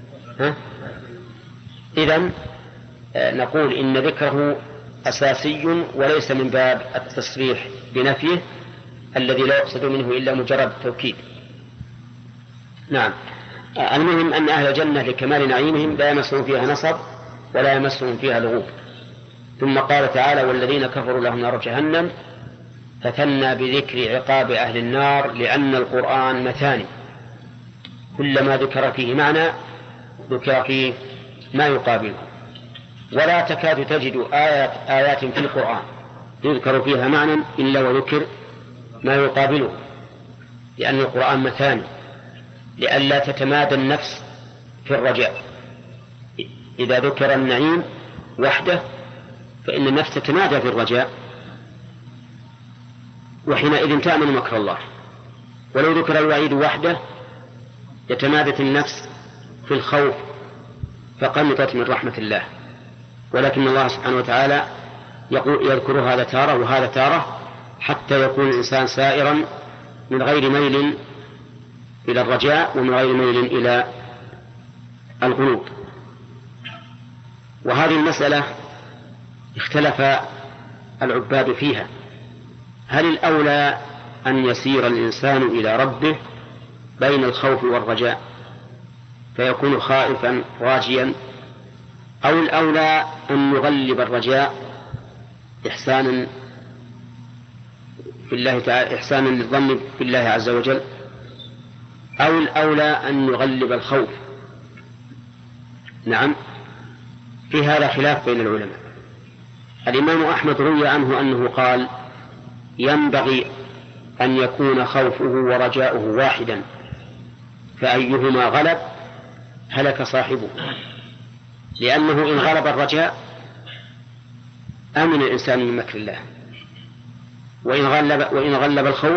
إذن نقول إن ذكره أساسي وليس من باب التصريح بنفيه الذي لا يقصد منه إلا مجرد التوكيد. نعم. المهم أن أهل الجنة لكمال نعيمهم لا يمسهم فيها نصب ولا يمسهم فيها لغوب. ثم قال تعالى: والذين كفروا لهم نار جهنم، فثنى بذكر عقاب أهل النار لأن القرآن مثاني، كلما ذكر فيه معنى ذكر فيه ما يقابله، ولا تكاد تجد آيات في القرآن يذكر فيها معنى إلا وذكر ما يقابله، لأن القرآن مثاني لئلا تتمادى النفس في الرجاء. إذا ذكر النعيم وحده فإن النفس تتمادى في الرجاء، وحينئذ تأمن مكر الله. ولو ذكر الوعيد وحده يتمادت النفس في الخوف فقنطت من رحمة الله. ولكن الله سبحانه وتعالى يذكر هذا تارة وهذا تارة حتى يكون الإنسان سائرا من غير ميل إلى الرجاء ومن غير ميل إلى القنوط. وهذه المسألة اختلف العباد فيها: هل الأولى أن يسير الإنسان إلى ربه بين الخوف والرجاء فيكون خائفا راجيا، أو الأولى أن يغلب الرجاء إحسانا في الله تعالى، إحسانا للظن في الله عز وجل، أو الأولى أن يغلب الخوف؟ نعم، في هذا خلاف بين العلماء. الإمام أحمد روي عنه أنه قال: ينبغي أن يكون خوفه ورجاؤه واحدا، فأيهما غلب هلك صاحبه، لأنه إن غلب الرجاء أمن الإنسان من مكر الله، وإن غلب الخوف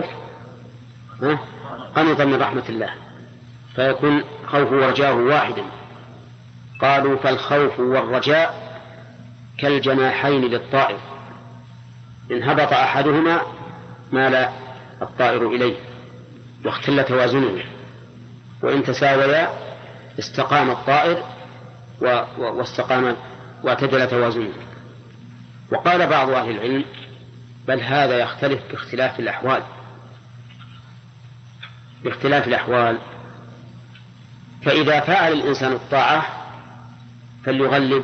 قنط من رحمة الله، فيكون خوفه ورجاؤه واحدا. قالوا: فالخوف والرجاء كالجناحين للطائر، إن هبط أحدهما مال الطائر إليه واختل توازنه، وإن تساويا استقام الطائر واستقام واعتدل توازنه. وقال بعض أهل العلم: بل هذا يختلف باختلاف الأحوال، فإذا فعل الإنسان الطاعة فليغلب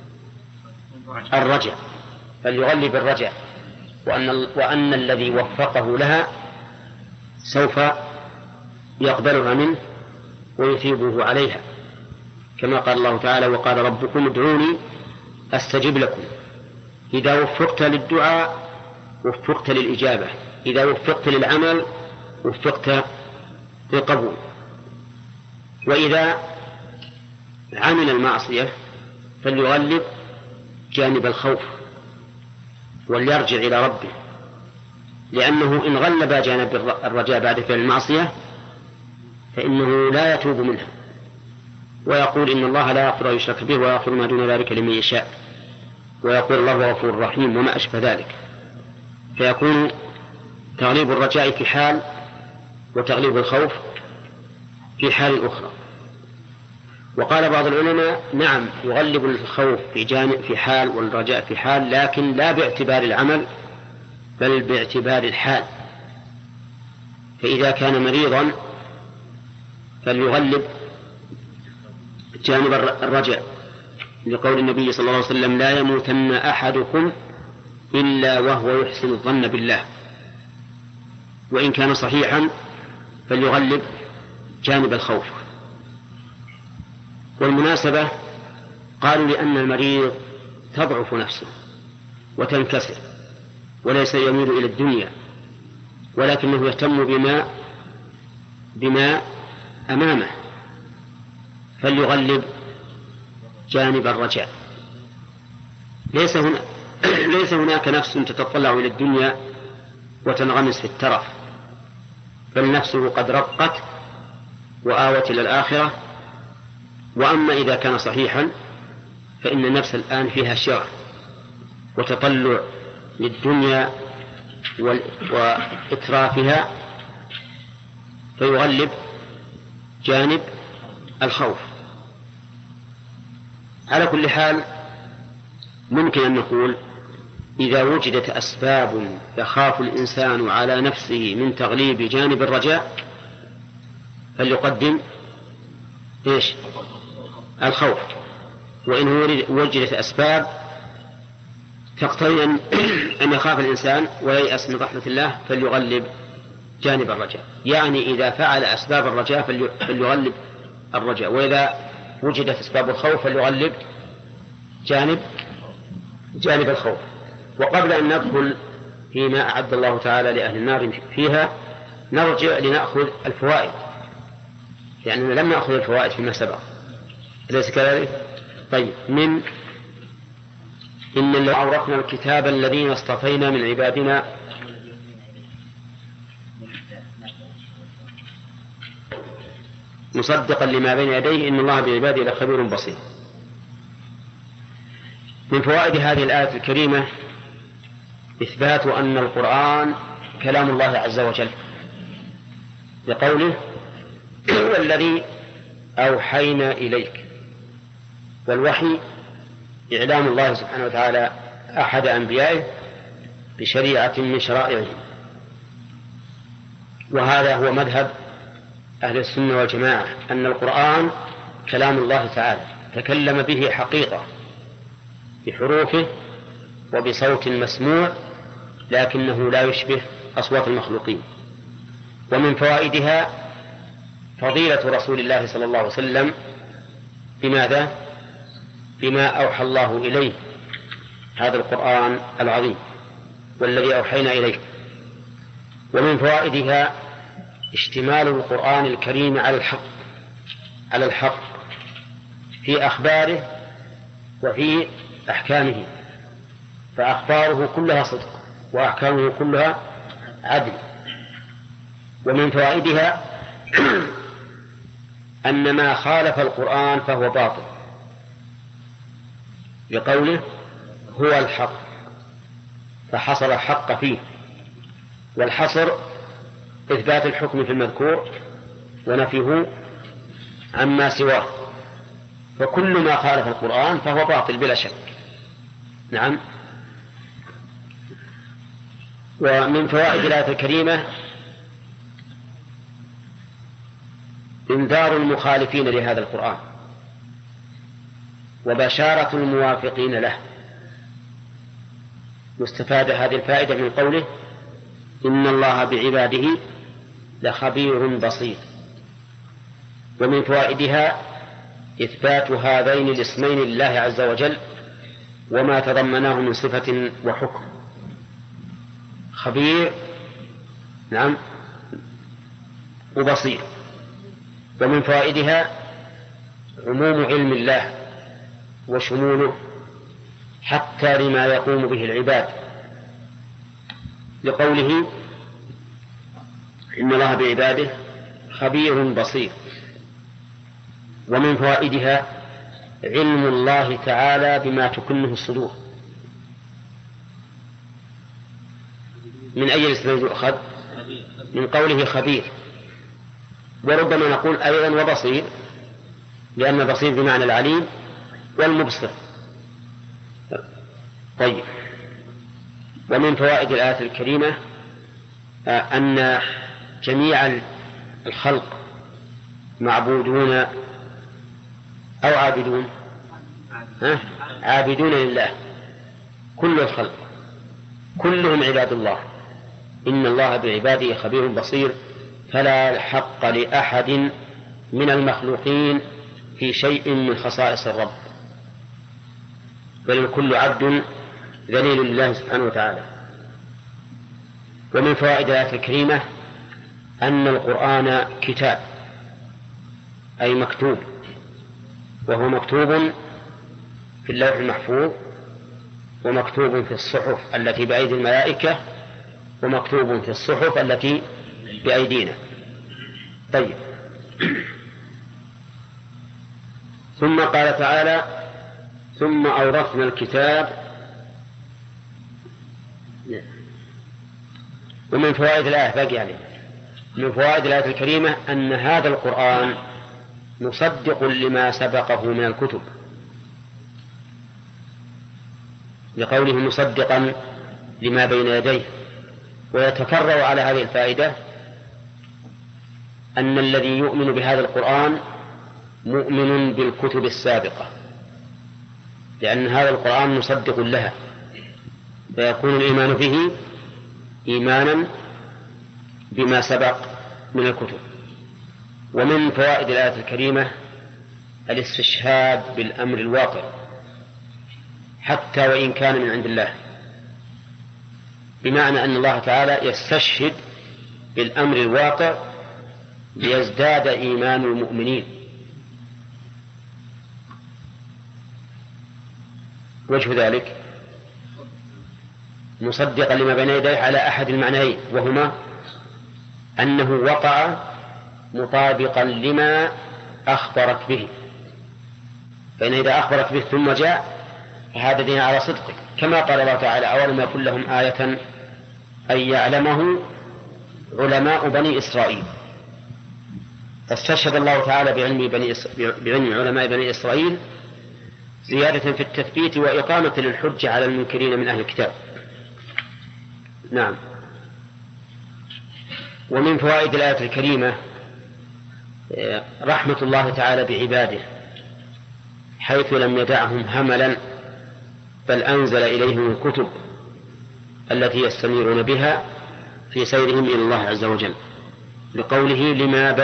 الرجاء، وأن الذي وفقه لها سوف يقبلها منه ويثيبه عليها، كما قال الله تعالى: وقال ربكم ادعوني أستجب لكم. إذا وفقت للدعاء وفقت للإجابة، إذا وفقت للعمل وفقت للقبول. وإذا عمل المعصية فليغلب جانب الخوف وليرجع إلى ربه، لأنه إن غلب جانب الرجاء بعد فعل المعصية فإنه لا يتوب منها، ويقول: إن الله لا يغفر يشرك به ويغفر ما دون ذلك لمن يشاء، ويقول: الله غفور رحيم، وما أشبه ذلك. فيكون تغليب الرجاء في حال وتغليب الخوف في حال أخرى. وقال بعض العلماء: نعم، يغلب الخوف في حال والرجاء في حال، لكن لا باعتبار العمل بل باعتبار الحال. فإذا كان مريضا فليغلب جانب الرجاء، لقول النبي صلى الله عليه وسلم: لا يموتن أحدكم إلا وهو يحسن الظن بالله. وإن كان صحيحا فليغلب جانب الخوف. والمناسبة قالوا: لأن المريض تضعف نفسه، وتنكسر، وليس يميل إلى الدنيا، ولكنه يهتم بما أمامه، فليغلب جانب الرجاء. ليس هناك نفس تتطلع إلى الدنيا وتنغمس في الترف، بل نفسه قد رقت وآوت إلى الآخرة. وأما إذا كان صحيحا فإن النفس الآن فيها شرع وتطلع للدنيا وإترافها، فيغلب جانب الخوف. على كل حال ممكن أن نقول إذا وجدت أسباب يخاف الإنسان على نفسه من تغليب جانب الرجاء فليقدم الخوف، وإن وجدت أسباب تقتضي أن يخاف الإنسان وييأس من رحمة الله فليغلب جانب الرجاء. يعني إذا فعل أسباب الرجاء فليغلب الرجاء، وإذا وجدت أسباب الخوف فليغلب جانب الخوف. وقبل أن ندخل فيما أعد الله تعالى لأهل النار فيها نرجع لنأخذ الفوائد، لأننا لم نأخذ الفوائد فيما سبق، أليس كذلك؟ طيب، إن اللي أورثنا الكتاب الذين اصطفينا من عبادنا مصدقا لما بين يديه إن الله بعباده لخبير بصير. من فوائد هذه الآية الكريمة إثبات أن القرآن كلام الله عز وجل، لقوله والذي أوحينا إليك. والوحي إعلام الله سبحانه وتعالى أحد أنبيائه بشريعة من شرائعه، وهذا هو مذهب أهل السنة والجماعة، أن القرآن كلام الله تعالى تكلم به حقيقة بحروفه وبصوت مسموع، لكنه لا يشبه أصوات المخلوقين. ومن فوائدها فضيلة رسول الله صلى الله عليه وسلم بماذا؟ بما أوحى الله إليه، هذا القرآن العظيم والذي أوحينا إليه. ومن فوائدها اشتمال القرآن الكريم على الحق في أخباره وفي أحكامه، فأخباره كلها صدق وأحكامه كلها عدل. ومن فوائدها أن ما خالف القرآن فهو باطل، بقوله هو الحق فحصر الحق فيه، والحصر إثبات الحكم في المذكور ونفيه عما سواه، فكل ما خالف القرآن فهو باطل بلا شك. نعم. ومن فوائد الآية الكريمة إنذار المخالفين لهذا القرآن وبشارة الموافقين له. مستفاد هذه الفائدة من قوله إن الله بعباده لخبير بصير. ومن فوائدها إثبات هذين الاسمين لله عز وجل وما تضمناه من صفة وحكم، خبير نعم وبصير. ومن فوائدها عموم علم الله وشموله حتى لما يقوم به العباد، لقوله إن الله بعباده خبير بصير. ومن فوائدها علم الله تعالى بما تكنه الصدور. من أي الاسمين يؤخذ؟ من قوله خبير، وربما نقول أيضا وبصير، لأن بصير بمعنى العليم والمبصر. طيب. ومن فوائد الآية الكريمة أن جميع الخلق معبودون أو عابدون، عابدون لله، كل الخلق كلهم عباد الله. إن الله بعباده خبير بصير، فلا حق لأحد من المخلوقين في شيء من خصائص الرب، بل الكل عبد ذليل لله سبحانه وتعالى. ومن فوائد الآية الكريمة أن القرآن كتاب، أي مكتوب، وهو مكتوب في اللوح المحفوظ، ومكتوب في الصحف التي بأيدي الملائكة، ومكتوب في الصحف التي بأيدينا. طيب، ثم قال تعالى: ثم أورثنا الكتاب. ومن فوائد الآية باقي عليه، من فوائد الآية الكريمة أن هذا القرآن مصدق لما سبقه من الكتب، لقوله مصدقا لما بين يديه. ويتفرع على هذه الفائدة أن الذي يؤمن بهذا القرآن مؤمن بالكتب السابقة، لأن هذا القرآن مصدق لها، فيكون الإيمان به إيمانا بما سبق من الكتب. ومن فوائد الآية الكريمة الاستشهاد بالأمر الواقع حتى وإن كان من عند الله، بمعنى أن الله تعالى يستشهد بالأمر الواقع ليزداد إيمان المؤمنين. وجه ذلك مصدقا لما بين يديه على أحد المعنيين، وهما أنه وقع مطابقا لما أخبرت به، فإن إذا أخبرت به ثم جاء فهذا دين على صدقه، كما قال الله تعالى: أولم يكن لهم آية أن يعلمه علماء بني إسرائيل. فاستشهد الله تعالى بعلم علماء بني إسرائيل زيادة في التثبيت وإقامة للحجة على المنكرين من أهل الكتاب. نعم. ومن فوائد الآية الكريمة رحمة الله تعالى بعباده، حيث لم يدعهم هملا، بل أنزل إليهم الكتب التي يستنيرون بها في سيرهم إلى الله عز وجل، لقوله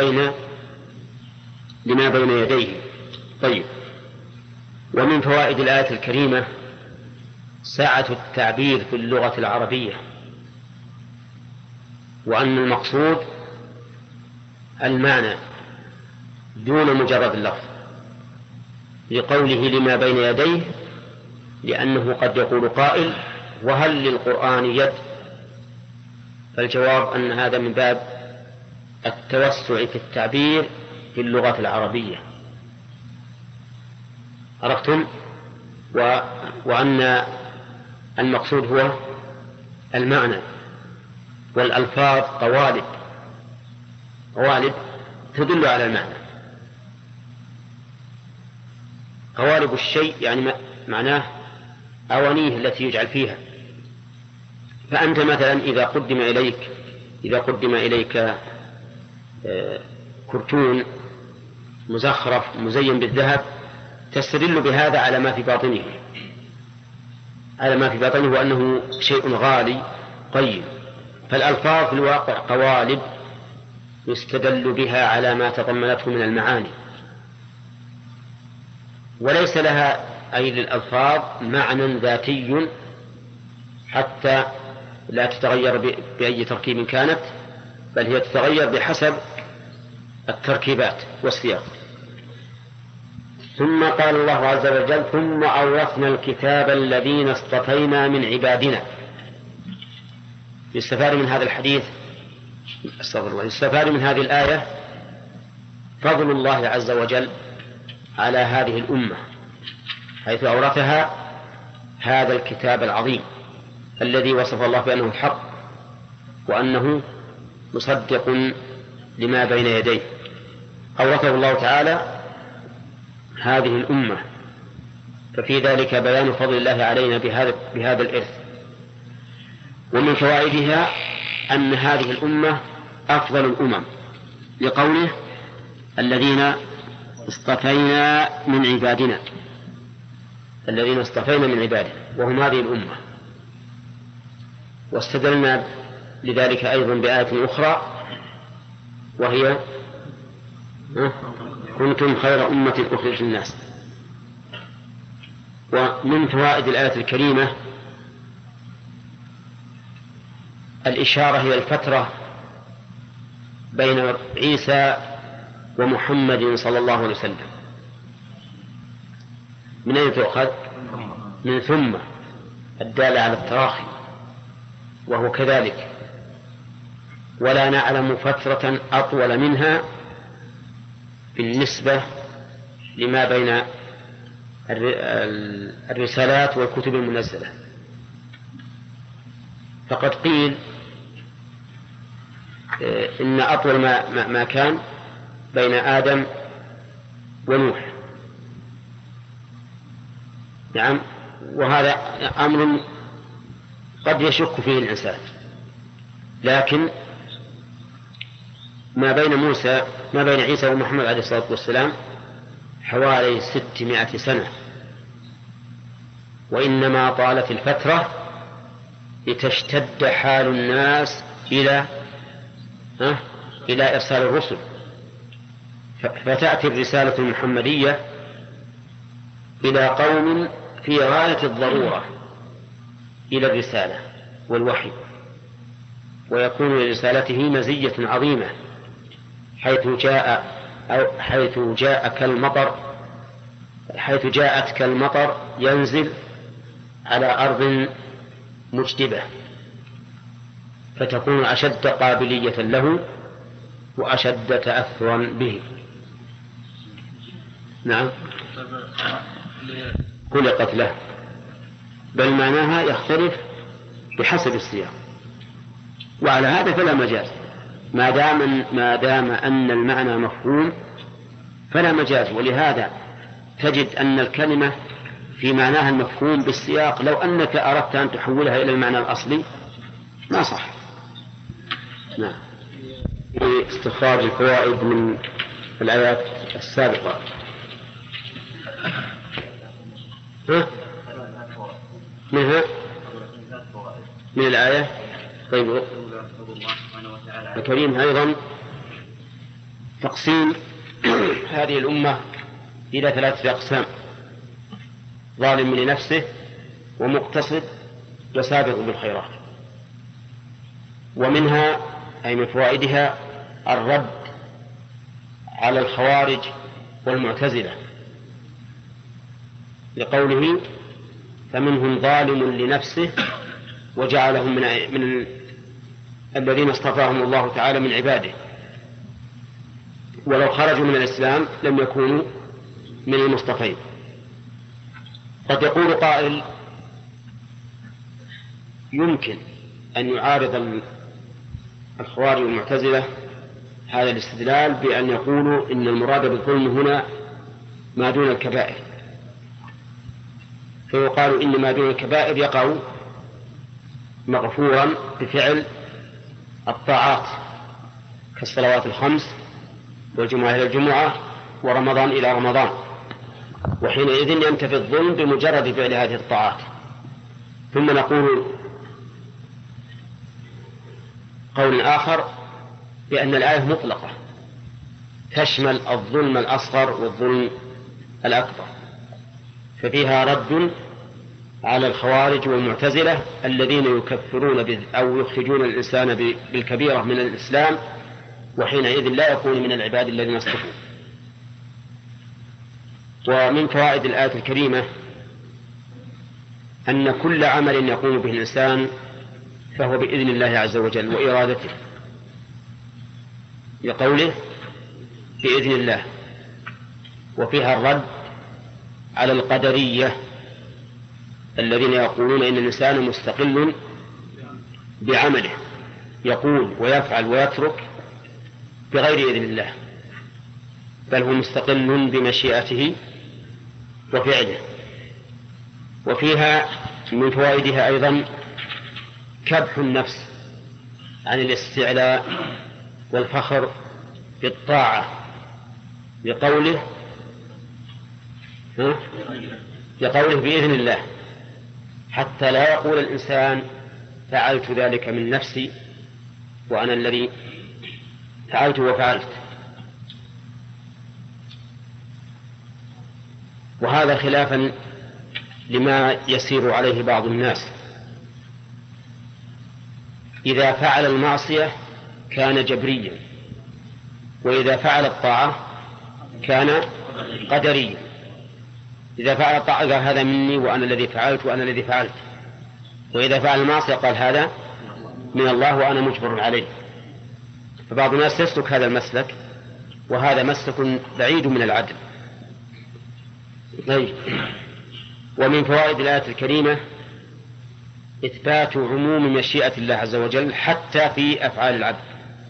لما بين يديه. طيب، ومن فوائد الآية الكريمة سعة التعبير في اللغة العربية، وأن المقصود المعنى دون مجرد اللفظ، لقوله لما بين يديه، لأنه قد يقول قائل: وهل للقرآن يد؟ فالجواب أن هذا من باب التوسع في التعبير في اللغة العربية. عرفتم؟ وأن المقصود هو المعنى، والألفاظ قوالب تدل على المعنى. قوالب الشيء يعني معناه أوانيه التي يجعل فيها. فأنت مثلا إذا قدم إليك كرتون مزخرف مزين بالذهب، تستدل بهذا على ما في باطنه وأنه شيء غالي قيم. فالألفاظ في الواقع قوالب يستدل بها على ما تضمنته من المعاني، وليس لها أي للألفاظ معنى ذاتي حتى لا تتغير بأي تركيب كانت، بل هي تتغير بحسب التركيبات والسياق. ثم قال الله عز وجل: ثم أورثنا الكتاب الذين اصطفينا من عبادنا. يستفاد من هذا الحديث يستفاد من هذه الآية فضل الله عز وجل على هذه الأمة، حيث أورثها هذا الكتاب العظيم الذي وصف الله بأنه الحق، وأنه مصدق لما بين يديه. أورثه الله تعالى هذه الأمة، ففي ذلك بيان فضل الله علينا بهذا الإرث. ومن فوائدها أن هذه الأمة أفضل الأمم، لقوله: الذين اصطفينا من عبادنا، الذين اصطفينا من عبادنا، وهم هذه الأمة. واستدلنا لذلك أيضا بآية أخرى، وهي: كنتم خير أمة أخرجت للناس. ومن فوائد الآية الكريمة الإشارة هي الفترة بين عيسى ومحمد صلى الله عليه وسلم. من أين تؤخذ؟ من ثم الدالة على التراخي، وهو كذلك، ولا نعلم فترة أطول منها بالنسبة لما بين الرسالات والكتب المنزلة. فقد قيل إن أطول ما كان بين آدم ونوح. نعم، وهذا أمر قد يشك فيه الإنسان، لكن ما بين عيسى ومحمد عليه الصلاة والسلام حوالي 600 سنة، وإنما طالت الفترة لتشتد حال الناس إلى إرسال الرسل، فتأتي الرسالة المحمدية إلى قوم في غاية الضرورة إلى الرسالة والوحي، ويكون لرسالته مزية عظيمة حيث جاءت كالمطر ينزل على أرض مجدبة، فتكون أشد قابلية له وأشد تأثرا به. نعم، خلقت له، بل معناها يختلف بحسب السياق، وعلى هذا فلا مجاز، ما دام أن المعنى مفهوم فلا مجاز. ولهذا تجد أن الكلمة في معناها المفهوم بالسياق لو أنك أردت أن تحولها إلى المعنى الأصلي ما صح. نعم، استخراج الفوائد من الآيات السابقة. منها من الآية. طيب، الكريم أيضا تقسيم هذه الأمة إلى 3 أقسام: ظالم لنفسه ومقتصد وسابق بالخيرات. ومنها أي من فوائدها الرد على الخوارج والمعتزلة لقوله: فمنهم ظالم لنفسه وجعلهم من الذين اصطفاهم الله تعالى من عباده، ولو خرجوا من الإسلام لم يكونوا من المصطفين. قد يقول قائل: يمكن أن يعارض الخوارج والمعتزلة هذا الاستدلال بأن يقولوا إن المراد بالظلم هنا ما دون الكبائر، فيقال إن ما دون الكبائر يقع مغفورا بفعل الطاعات كالصلوات الخمس والجمعة إلى الجمعة ورمضان إلى رمضان، وحينئذ ينتفي الظلم بمجرد فعل هذه الطاعات. ثم نقول قول آخر بأن الآية مطلقة تشمل الظلم الأصغر والظلم الأكبر، ففيها رد على الخوارج والمعتزلة الذين يكفرون أو يخرجون الإنسان بالكبيرة من الإسلام، وحينئذ لا يكون من العباد الذين اصطفوا. ومن فوائد الآية الكريمة أن كل عمل يقوم به الإنسان فهو بإذن الله عز وجل وإرادته، لقوله بإذن الله. وفيها الرد على القدرية الذين يقولون إن الإنسان مستقل بعمله، يقول ويفعل ويترك بغير إذن الله، بل هو مستقل بمشيئته وفعله. وفيها من فوائدها أيضا كبح النفس عن الاستعلاء والفخر بالطاعة، لقوله بإذن الله، حتى لا يقول الإنسان فعلت ذلك من نفسي وأنا الذي فعلت وفعلت. وهذا خلافا لما يسير عليه بعض الناس، إذا فعل المعصية كان جبريا، وإذا فعل الطاعة كان قدريا. إذا فعل الطاعة قال هذا مني وأنا الذي فعلت وأنا الذي فعلت، وإذا فعل المعصية قال هذا من الله وأنا مجبر عليه. فبعض الناس يسلك هذا المسلك، وهذا مسلك بعيد من العدل. طيب، ومن فوائد الآية الكريمة إثبات عموم مشيئة الله عز وجل حتى في أفعال العبد،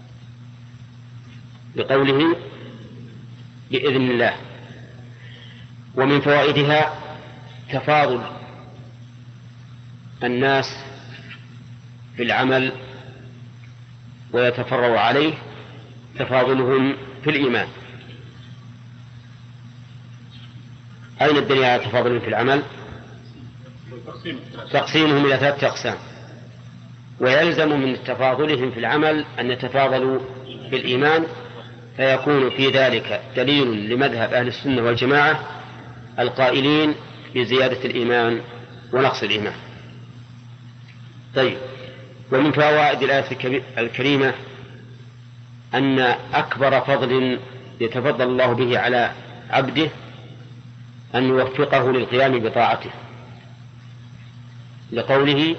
بقوله بإذن الله. ومن فوائدها تفاضل الناس في العمل ويتفرع عليه تفاضلهم في الإيمان. أين الدليل على تفاضلهم في العمل؟ تقسيمهم إلى 3 أقسام، ويلزم من تفاضلهم في العمل أن يتفاضلوا في الإيمان، فيكون في ذلك دليل لمذهب أهل السنة والجماعة القائلين بزيادة الإيمان ونقص الإيمان. طيب، ومن فوائد الآية الكريمة أن أكبر فضل يتفضل الله به على عبده أن يوفقه للقيام بطاعته، لقوله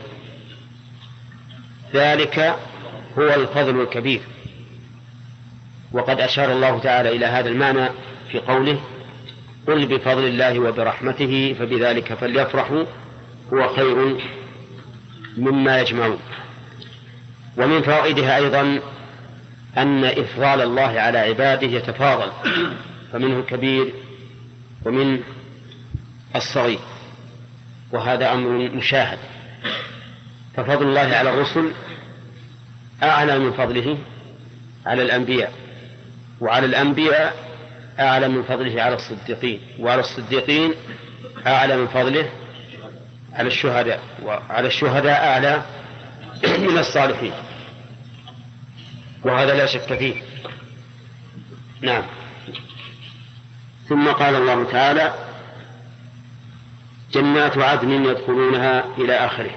ذلك هو الفضل الكبير. وقد أشار الله تعالى إلى هذا المعنى في قوله قل بفضل الله وبرحمته فبذلك فليفرحوا هو خير مما يجمعون. ومن فوائدها أيضا أن إفضال الله على عباده يتفاضل، فمنه الكبير ومن الصغير، وهذا أمر مشاهد. ففضل الله على الرسل أعلى من فضله على الأنبياء، وعلى الأنبياء أعلى من فضله على الصديقين، وعلى الصديقين أعلى من فضله على الشهداء، وعلى الشهداء أعلى من الصالحين، وهذا لا شك فيه. نعم. ثم قال الله تعالى جنات عدن يدخلونها إلى آخره.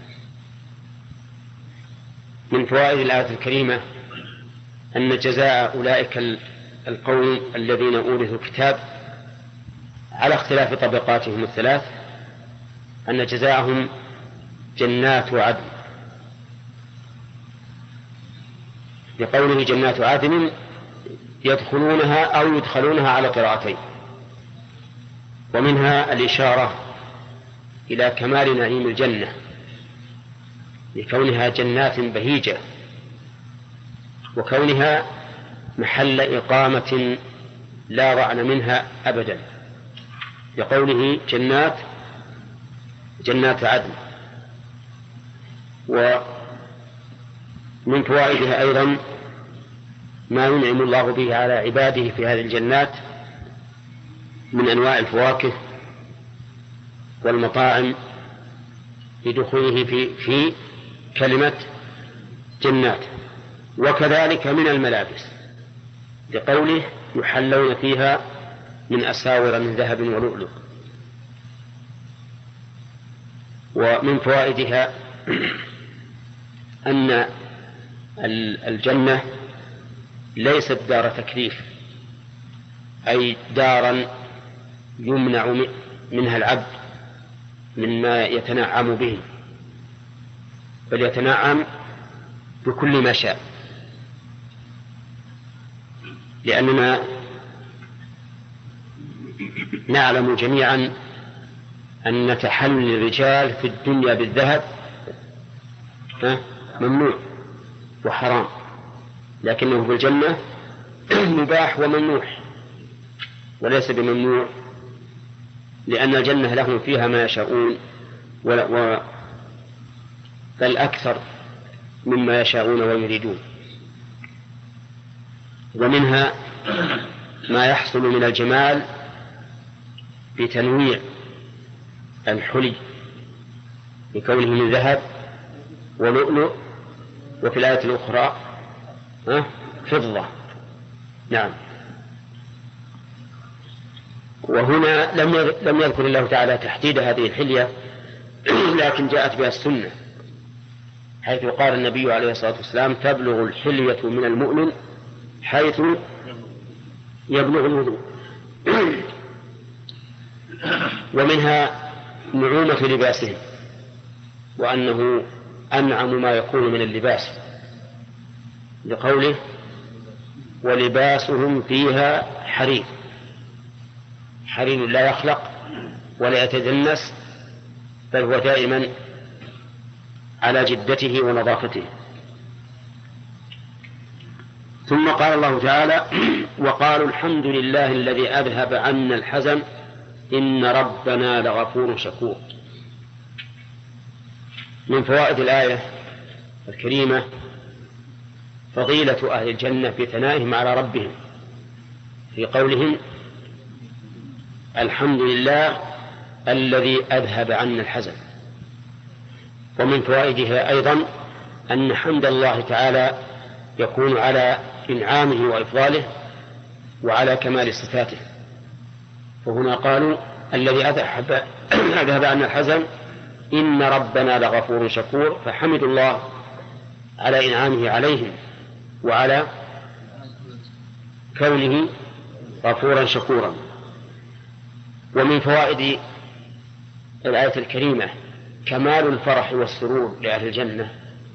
من فوائد الآية الكريمة أن جزاء أولئك القوم الذين أورثوا الكتاب على اختلاف طبقاتهم الثلاث أن جزاءهم جنات عدن، لقوله جنات عدن يدخلونها أو يدخلونها على قراءتين. ومنها الإشارة إلى كمال نعيم الجنة لكونها جنات بهيجة، وكونها محل إقامة لا رعن منها أبدا، لقوله جنات عدن. ومن فوائدها أيضا ما ينعم الله به على عباده في هذه الجنات من أنواع الفواكه والمطاعم لدخوله في كلمة جنات، وكذلك من الملابس لقوله يحلون فيها من أساور من ذهب ولؤلؤ. ومن فوائدها أن الجنة ليست دار تكليف، أي دارا يمنع منها العبد مما يتنعم به، بل يتنعم بكل ما شاء، لأننا نعلم جميعا أن تحلل الرجال في الدنيا بالذهب ممنوع وحرام، لكنه في الجنة مباح وممنوح وليس بممنوع، لأن الجنة لهم فيها ما يشاءون بل أكثر مما يشاءون ويريدون. ومنها ما يحصل من الجمال بتنويع الحلي بكونه من ذهب ولؤلؤ، وفي الآية الأخرى فضة. نعم. وهنا لم يذكر الله تعالى تحديد هذه الحلية، لكن جاءت بها السنة حيث قال النبي عليه الصلاة والسلام: تبلغ الحلية من المؤمن حيث يبلغ الوضوء. ومنها نعومة لباسهم، وأنه أنعم ما يكون من اللباس، لقوله: ولباسهم فيها حرير. حرير لا يخلق ولا يتدنس، بل هو دائما على جدته ونظافته. ثم قال الله تعالى: وقالوا الحمد لله الذي أذهب عنا الحزن إن ربنا لغفور شكور. من فوائد الآية الكريمة فضيلة أهل الجنة في ثنائهم على ربهم في قولهم: الحمد لله الذي أذهب عنا الحزن. ومن فوائدها أيضا أن حمد الله تعالى يكون على إنعامه وإفضاله وعلى كمال صفاته. وهنا قالوا: الذي أذهب عنا الحزن إن ربنا لغفور شكور، فحمدوا الله على إنعامه عليهم وعلى كونه غفورا شكورا. ومن فوائد الآية الكريمة كمال الفرح والسرور لأهل الجنة،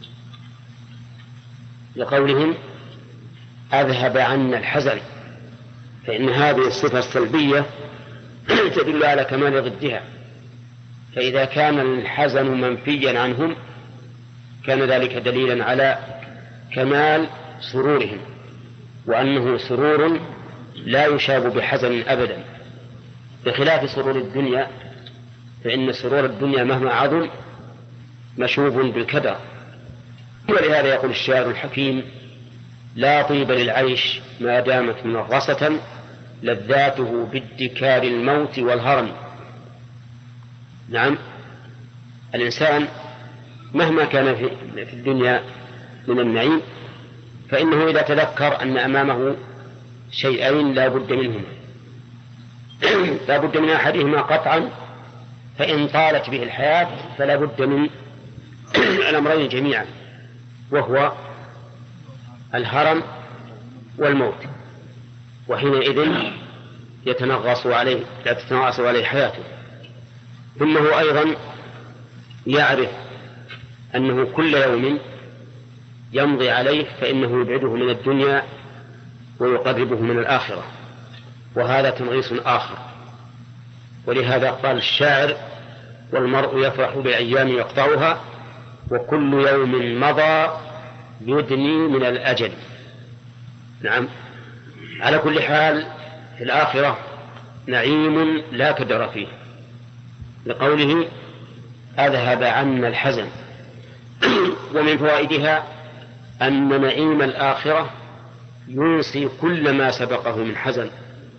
لقولهم: أذهب عنا الحزن، فإن هذه الصفة السلبية تدل على كمال ضدها، فإذا كان الحزن منفيا عنهم كان ذلك دليلا على كمال سرورهم، وأنه سرور لا يشاب بحزن أبدا، بخلاف سرور الدنيا، فإن سرور الدنيا مهما عظم مشوب بالكدر. ولهذا يقول الشاعر الحكيم: لا طيب للعيش ما دامت منغصة لذاته بادكار الموت والهرم. نعم، الإنسان مهما كان في الدنيا من النعيم فإنه إذا تذكر أن أمامه شيئين لا بد منهما، لا بد من أحدهما قطعا، فإن طالت به الحياة فلا بد من الأمرين جميعا، وهو الهرم والموت، وحينئذ يتنغص عليه حياته. ثم هو أيضا يعرف أنه كل يوم يمضي عليه فإنه يبعده من الدنيا ويقربه من الآخرة، وهذا تنغيص آخر. ولهذا قال الشاعر: والمرء يفرح بأيام يقطعها وكل يوم مضى يدني من الأجل. نعم، على كل حال في الآخرة نعيم لا كدر فيه، لقوله: أذهب عنا الحزن. ومن فوائدها أن نعيم الآخرة ينسي كل ما سبقه من حزن،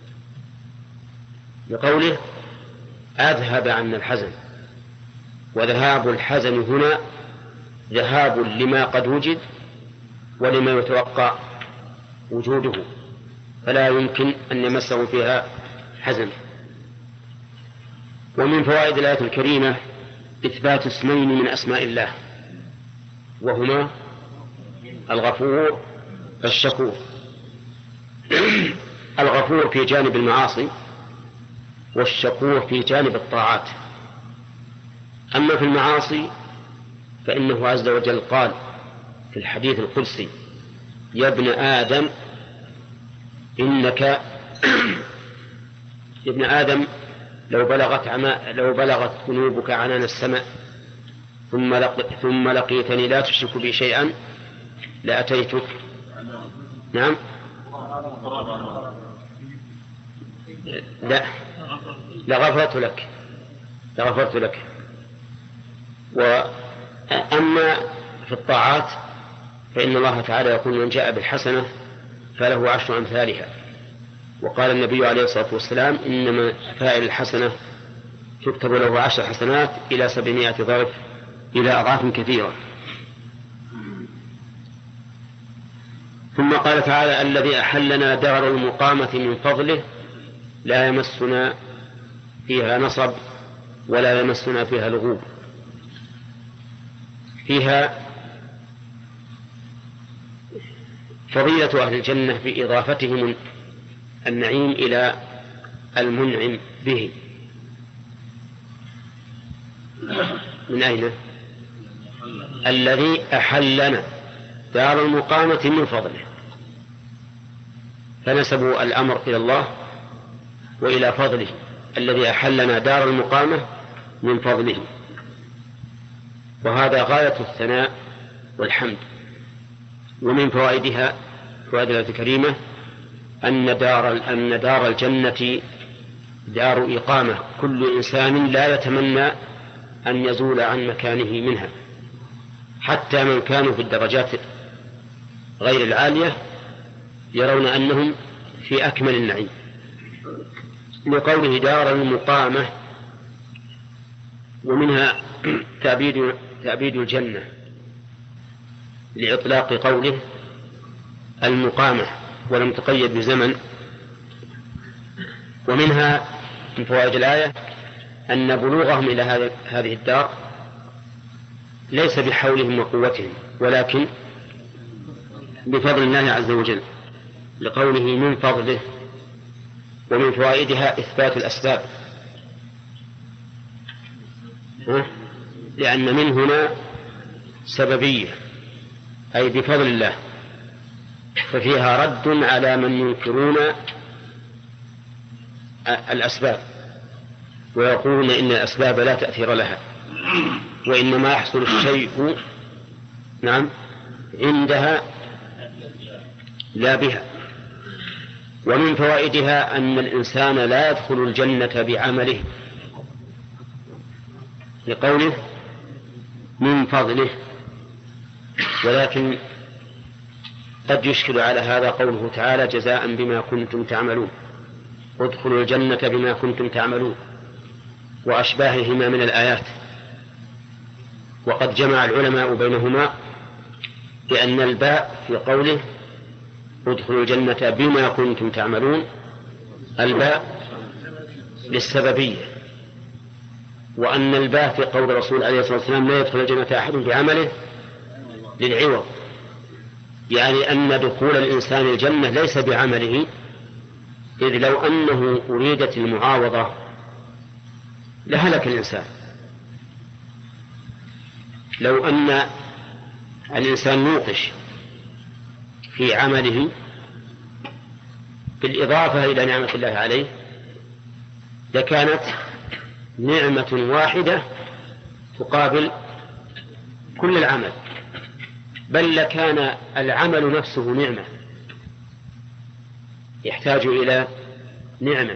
لقوله: أذهب عنا الحزن. وذهاب الحزن هنا ذهاب لما قد وجد ولما يتوقع وجوده، فلا يمكن أن يمسه فيها حزن. ومن فوائد الآية الكريمة إثبات اسمين من أسماء الله، وهما الغفور والشكور. الغفور في جانب المعاصي، والشكور في جانب الطاعات. أما في المعاصي فإنه عز وجل قال في الحديث القدسي: يا ابن آدم إنك يا ابن آدم لو بلغت ذنوبك عنان السماء ثم لقيتني لا تشرك بي شيئا لأتيتك. نعم، لا، لغفرت لك. وأما في الطاعات فإن الله تعالى يقول: من جاء بالحسنة فله 10 أمثالها. وقال النبي عليه الصلاة والسلام: إنما فاعل الحسنة تكتب له 10 حسنات إلى 700 ضعف إلى أضعاف كثيرة. ثم قال تعالى: الذي أحلنا دار المقامة من فضله لا يمسنا فيها نصب ولا يمسنا فيها لغوب. فيها فضيلة أهل الجنة بإضافتهم النعيم إلى المنعم به. من أين؟ الذي أحلنا دار المقامة من فضله، فنسبوا الأمر إلى الله وإلى فضله، الذي أحلنا دار المقامة من فضله، وهذا غاية الثناء والحمد. ومن فوائدها فوائد الآية الكريمة أن دار الجنة دار إقامة، كل إنسان لا يتمنى أن يزول عن مكانه منها، حتى من كانوا في الدرجات غير العالية يرون أنهم في أكمل النعيم، لقوله دار المقامة. ومنها تأبيد الجنة لإطلاق قوله المقامة ولم تقيد بزمن. ومنها من فوائد الآية أن بلوغهم إلى هذه الدار ليس بحولهم وقوتهم، ولكن بفضل الله عز وجل، لقوله من فضله. ومن فوائدها إثبات الأسباب، لأن من هنا سببية، أي بفضل الله، ففيها رد على من ينكرون الأسباب ويقولون إن الأسباب لا تأثير لها، وإنما يحصل الشيء عندها لا بها. ومن فوائدها أن الإنسان لا يدخل الجنة بعمله، لقوله من فضله، ولكن قد يشكل على هذا قوله تعالى جزاء بما كنتم تعملون، ادخلوا الجنة بما كنتم تعملون، وأشباههما من الآيات. وقد جمع العلماء بينهما بأن الباء في قوله ادخلوا الجنة بما كنتم تعملون الباء للسببية، وأن الباء في قول الرسول عليه الصلاة والسلام لا يدخل الجنة أحد بعمله للعوض، يعني أن دخول الإنسان الجنة ليس بعمله، إذ لو أنه أريدت المعاوضة لهلك الإنسان. لو أن الإنسان نوقش في عمله بالإضافة إلى نعمة الله عليه لكانت نعمة واحدة تقابل كل العمل، بل لكان العمل نفسه نعمة يحتاج إلى نعمة،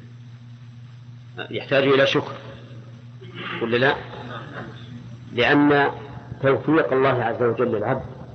يحتاج إلى شكر، ولا لا؟ لأن توفيق الله عز وجل للعبد